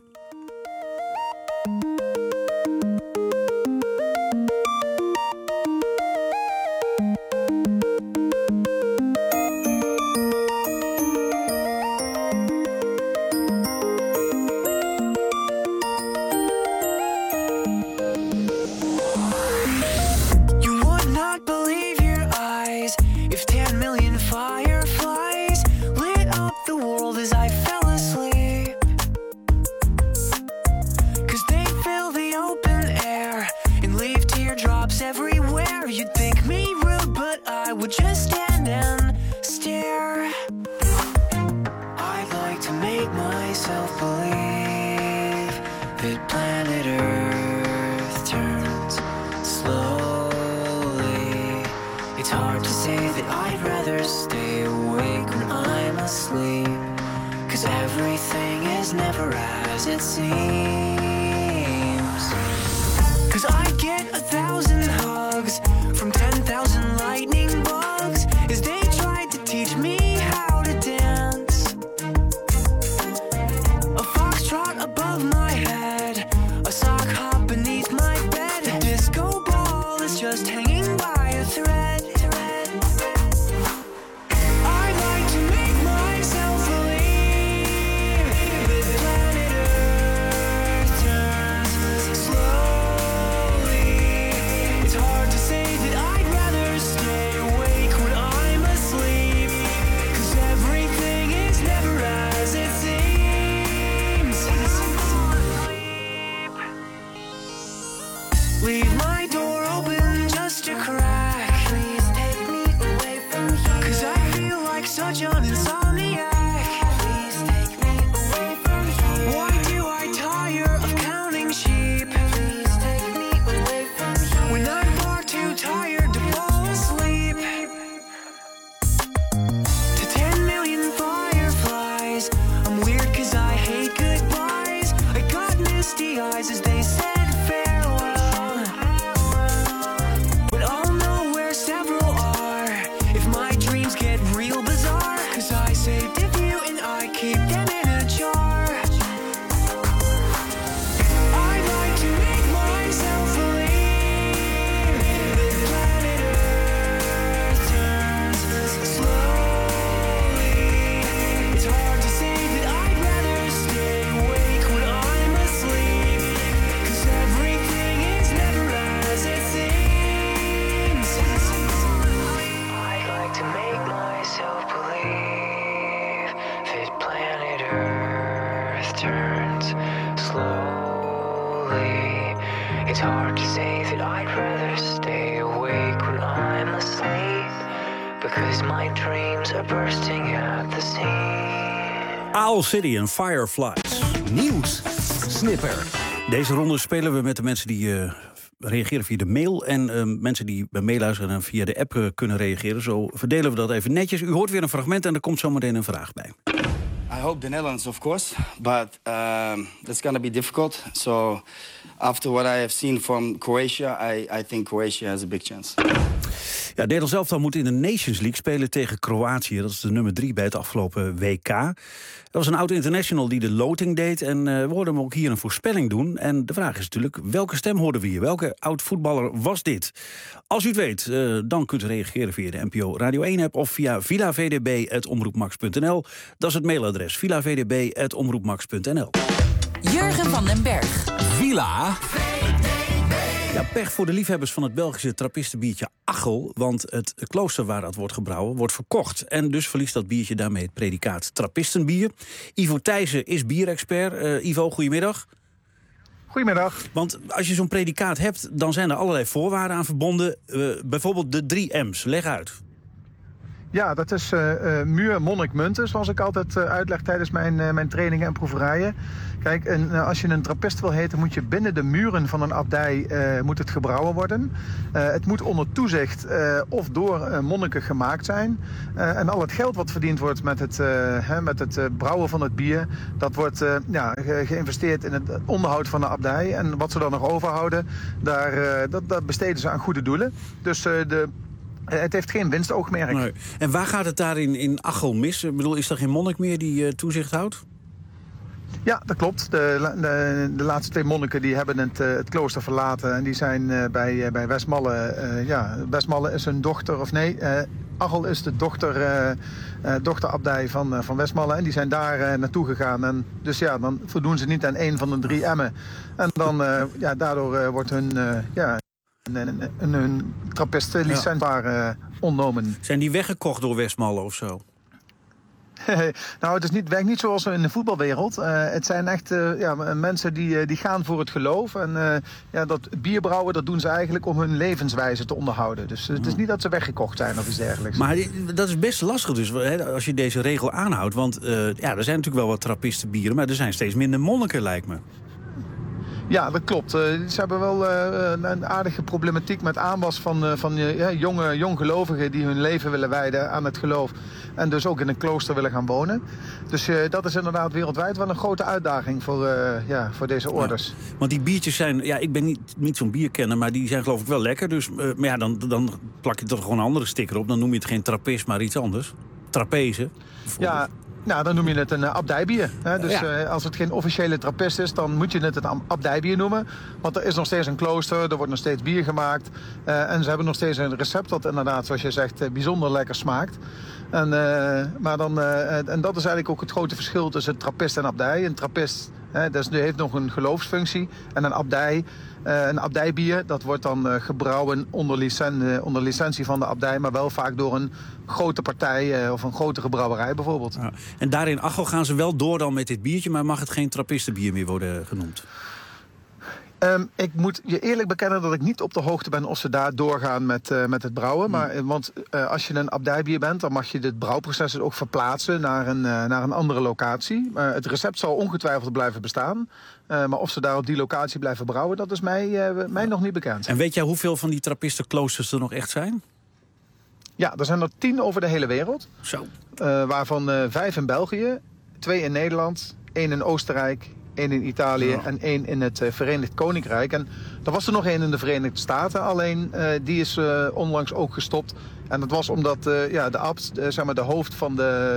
Leave my door open just 'cause my dreams are bursting at the seams. Owl City en Fireflies. Nieuws. Snipper. Deze ronde spelen we met de mensen die reageren via de mail. En mensen die bij meeluisteren en via de app kunnen reageren. Zo verdelen we dat even netjes. U hoort weer een fragment en er komt zometeen een vraag bij. I hope the Netherlands, of course, but that's going to be difficult. So after what I have seen from Croatia, I think Croatia has a big chance. Ja, Nederland zelf dan moet in de Nations League spelen tegen Kroatië. Dat is de nummer 3 bij het afgelopen WK. Dat was een oud-international die de loting deed. En we hoorden hem ook hier een voorspelling doen. En de vraag is natuurlijk, welke stem hoorden we hier? Welke oud-voetballer was dit? Als u het weet, dan kunt u reageren via de NPO Radio 1-app... of via villavdb@omroepmax.nl. Dat is het mailadres, villavdb@omroepmax.nl. Jurgen van den Berg. Villa. Ja, pech voor de liefhebbers van het Belgische trappistenbiertje Achel. Want het klooster waar dat wordt gebrouwen wordt verkocht. En dus verliest dat biertje daarmee het predicaat trappistenbier. Ivo Thijssen is bierexpert. Ivo, goedemiddag. Goedemiddag. Want als je zo'n predicaat hebt, dan zijn er allerlei voorwaarden aan verbonden. Bijvoorbeeld de 3 M's. Leg uit. Ja, dat is muur, monnik, munten, zoals ik altijd uitleg tijdens mijn trainingen en proeverijen. Kijk, als je een trappist wil heten, moet je binnen de muren van een abdij moet het gebrouwen worden. Het moet onder toezicht of door monniken gemaakt zijn. En al het geld wat verdiend wordt met het brouwen van het bier, dat wordt geïnvesteerd in het onderhoud van de abdij. En wat ze dan nog overhouden, dat besteden ze aan goede doelen. Dus het heeft geen winstoogmerk. Nee. En waar gaat het daar in Achel mis? Ik bedoel, is er geen monnik meer die toezicht houdt? Ja, dat klopt. De laatste 2 monniken die hebben het klooster verlaten. En die zijn bij Westmalle. Westmalle is een dochter, of nee, Achel is de dochterabdij van Westmalle. En die zijn daar naartoe gegaan. En dus ja, dan voldoen ze niet aan 1 van de 3 M'en. En dan, daardoor wordt hun trappistenlicentie ontnomen. Zijn die weggekocht door Westmalle of zo? Nou, het werkt niet zoals in de voetbalwereld. Het zijn echt mensen die gaan voor het geloof. En dat bierbrouwen, dat doen ze eigenlijk om hun levenswijze te onderhouden. Dus het is niet dat ze weggekocht zijn of iets dergelijks. Maar dat is best lastig dus, als je deze regel aanhoudt. Want er zijn natuurlijk wel wat trappistenbieren, maar er zijn steeds minder monniken, lijkt me. Ja, dat klopt. Ze hebben wel een aardige problematiek met aanwas van jonge gelovigen die hun leven willen wijden aan het geloof. En dus ook in een klooster willen gaan wonen. Dus dat is inderdaad wereldwijd wel een grote uitdaging voor deze orders. Ja, want die biertjes zijn, ik ben niet zo'n bierkenner, maar die zijn geloof ik wel lekker. Dus dan plak je toch gewoon een andere sticker op. Dan noem je het geen trappist, maar iets anders. Trapeze. Ja. Nou, dan noem je het een abdijbier. Dus als het geen officiële trappist is, dan moet je het een abdijbier noemen. Want er is nog steeds een klooster, er wordt nog steeds bier gemaakt. En ze hebben nog steeds een recept dat inderdaad, zoals je zegt, bijzonder lekker smaakt. En dat is eigenlijk ook het grote verschil tussen trappist en abdij. Een trappist heeft nog een geloofsfunctie. En een abdijbier, dat wordt dan gebrouwen onder licentie van de abdij, maar wel vaak door een grote partij of een grotere brouwerij bijvoorbeeld. Ja. En daar in Achel gaan ze wel door dan met dit biertje, maar mag het geen trappistenbier meer worden genoemd? Ik moet je eerlijk bekennen dat ik niet op de hoogte ben of ze daar doorgaan met het brouwen. Want als je een abdijbier bent, dan mag je dit brouwproces ook verplaatsen naar een andere locatie. Het recept zal ongetwijfeld blijven bestaan. Maar of ze daar op die locatie blijven brouwen, dat is mij nog niet bekend. En weet jij hoeveel van die trappistenkloosters er nog echt zijn? Ja, er zijn er 10 over de hele wereld. Zo. Waarvan 5 in België, 2 in Nederland, 1 in Oostenrijk, 1 in Italië en 1 in het Verenigd Koninkrijk. En er was er nog 1 in de Verenigde Staten, alleen die is onlangs ook gestopt. En dat was omdat de abt, de hoofd van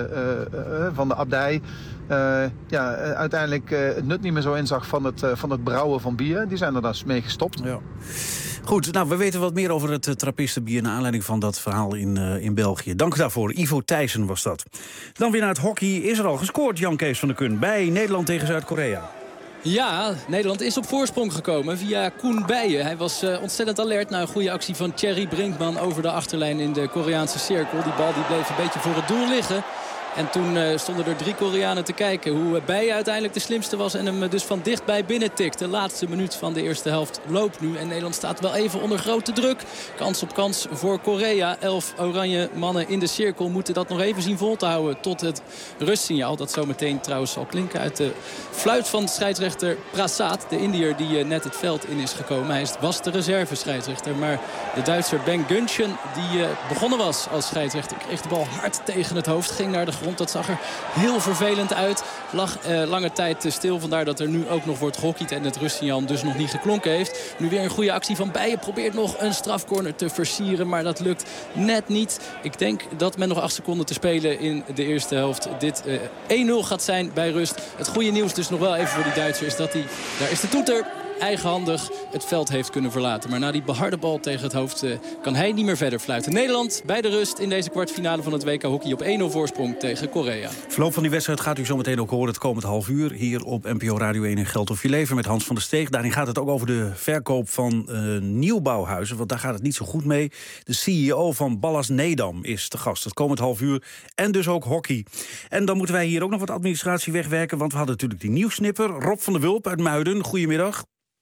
de abdij, uiteindelijk het nut niet meer zo inzag van het brouwen van bier. Die zijn er dus mee gestopt. Ja. Goed, nou, we weten wat meer over het trappistenbier naar aanleiding van dat verhaal in België. Dank daarvoor. Ivo Thijssen was dat. Dan weer naar het hockey. Is er al gescoord, Jan Kees van der Kun, bij Nederland tegen Zuid-Korea? Ja, Nederland is op voorsprong gekomen via Koen Bijen. Hij was ontzettend alert na een goede actie van Thierry Brinkman over de achterlijn in de Koreaanse cirkel. Die bal bleef een beetje voor het doel liggen. En toen stonden er 3 Koreanen te kijken hoe Beijen uiteindelijk de slimste was. En hem dus van dichtbij binnentikt. De laatste minuut van de eerste helft loopt nu. En Nederland staat wel even onder grote druk. Kans op kans voor Korea. 11 oranje mannen in de cirkel moeten dat nog even zien vol te houden tot het rustsignaal. Dat zometeen trouwens zal klinken uit de fluit van scheidsrechter Prasad. De Indiër die net het veld in is gekomen. Hij was de reserve scheidsrechter. Maar de Duitser Ben Gunchen die begonnen was als scheidsrechter. Kreeg de bal hard tegen het hoofd. Ging naar de grond. Dat zag er heel vervelend uit. Lag lange tijd stil. Vandaar dat er nu ook nog wordt gehockeyd. En het rustsignaal dus nog niet geklonken heeft. Nu weer een goede actie van Beijen. Probeert nog een strafcorner te versieren. Maar dat lukt net niet. Ik denk dat men nog 8 seconden te spelen in de eerste helft. Dit 1-0 gaat zijn bij rust. Het goede nieuws dus nog wel even voor die Duitser is dat hij, daar is de toeter, eigenhandig het veld heeft kunnen verlaten. Maar na die beharde bal tegen het hoofd kan hij niet meer verder fluiten. Nederland bij de rust in deze kwartfinale van het WK Hockey op 1-0 voorsprong tegen Korea. Verloop van die wedstrijd gaat u zo meteen ook horen het komend half uur. Hier op NPO Radio 1 in Geld of Je Leven met Hans van der Steeg. Daarin gaat het ook over de verkoop van nieuwbouwhuizen. Want daar gaat het niet zo goed mee. De CEO van Ballas Nedam is te gast. Het komend half uur. En dus ook hockey. En dan moeten wij hier ook nog wat administratie wegwerken. Want we hadden natuurlijk die nieuwssnipper. Rob van der Wulp uit Muiden. Goedemiddag.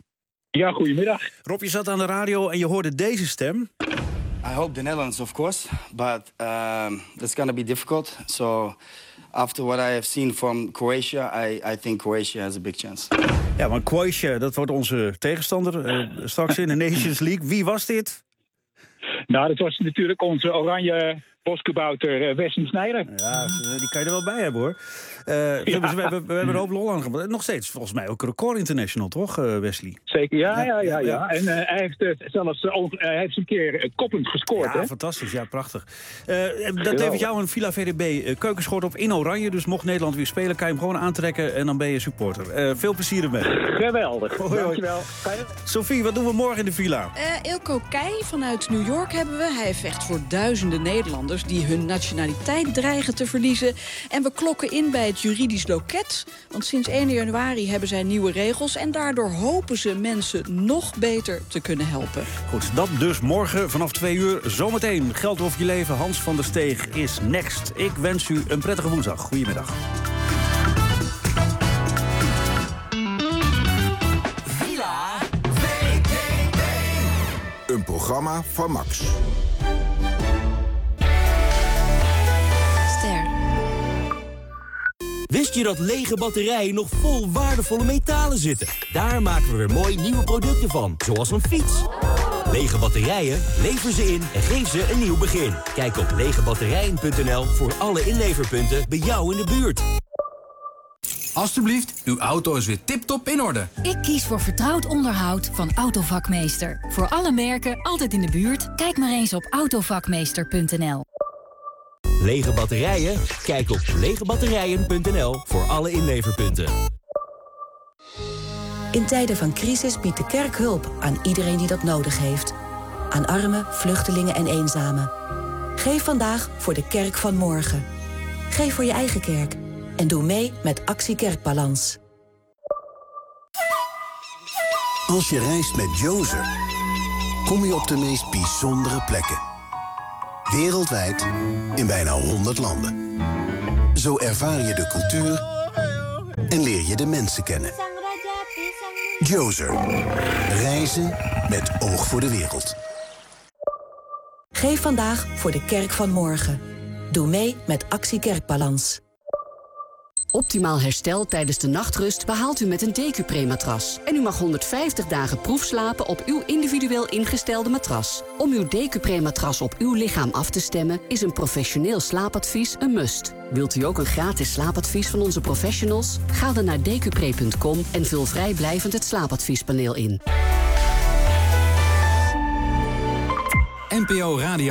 Ja, goedemiddag. Rob, je zat aan de radio en je hoorde deze stem. I hope the Netherlands, of course, but that's going to be difficult. So after what I have seen from Croatia, I think Croatia has a big chance. Ja, maar Croatia, dat wordt onze tegenstander straks in de Nations League. Wie was dit? Nou, dat was natuurlijk onze oranje boskabouter Wesley Sneijder. Ja, die kan je er wel bij hebben, hoor. We hebben een hoop lol aan gemaakt. Nog steeds, volgens mij, ook record international, toch, Wesley? Zeker, ja. En hij heeft zelfs hij heeft een keer koppend gescoord. Ja, hè? fantastisch. Ja, prachtig. Dat levert jou een Villa VDB keukenschort op in oranje. Dus mocht Nederland weer spelen, kan je hem gewoon aantrekken en dan ben je supporter. Veel plezier ermee. Geweldig. Hoi. Dankjewel. Sophie, wat doen we morgen in de Villa? Ilko Keij vanuit New York hebben we. Hij vecht voor duizenden Nederlanders die hun nationaliteit dreigen te verliezen. En we klokken in bij het juridisch loket. Want sinds 1 januari hebben zij nieuwe regels. En daardoor hopen ze mensen nog beter te kunnen helpen. Goed, dat dus morgen vanaf 2 uur. Zometeen Geld of Je Leven. Hans van der Steeg is next. Ik wens u een prettige woensdag. Goedemiddag. Villa VPB. Een programma van Max. Wist je dat lege batterijen nog vol waardevolle metalen zitten? Daar maken we weer mooi nieuwe producten van, zoals een fiets. Lege batterijen, lever ze in en geef ze een nieuw begin. Kijk op legebatterijen.nl voor alle inleverpunten bij jou in de buurt. Alsjeblieft, uw auto is weer tip-top in orde. Ik kies voor vertrouwd onderhoud van Autovakmeester. Voor alle merken, altijd in de buurt. Kijk maar eens op autovakmeester.nl. Lege batterijen? Kijk op legebatterijen.nl voor alle inleverpunten. In tijden van crisis biedt de kerk hulp aan iedereen die dat nodig heeft. Aan armen, vluchtelingen en eenzamen. Geef vandaag voor de kerk van morgen. Geef voor je eigen kerk. En doe mee met Actie Kerkbalans. Als je reist met Jozer, kom je op de meest bijzondere plekken. Wereldwijd in bijna 100 landen. Zo ervaar je de cultuur en leer je de mensen kennen. Jozer. Reizen met oog voor de wereld. Geef vandaag voor de kerk van morgen. Doe mee met Actie Kerkbalans. Optimaal herstel tijdens de nachtrust behaalt u met een Decupre-matras. En u mag 150 dagen proefslapen op uw individueel ingestelde matras. Om uw Decupre-matras op uw lichaam af te stemmen is een professioneel slaapadvies een must. Wilt u ook een gratis slaapadvies van onze professionals? Ga dan naar decupre.com en vul vrijblijvend het slaapadviespaneel in. NPO Radio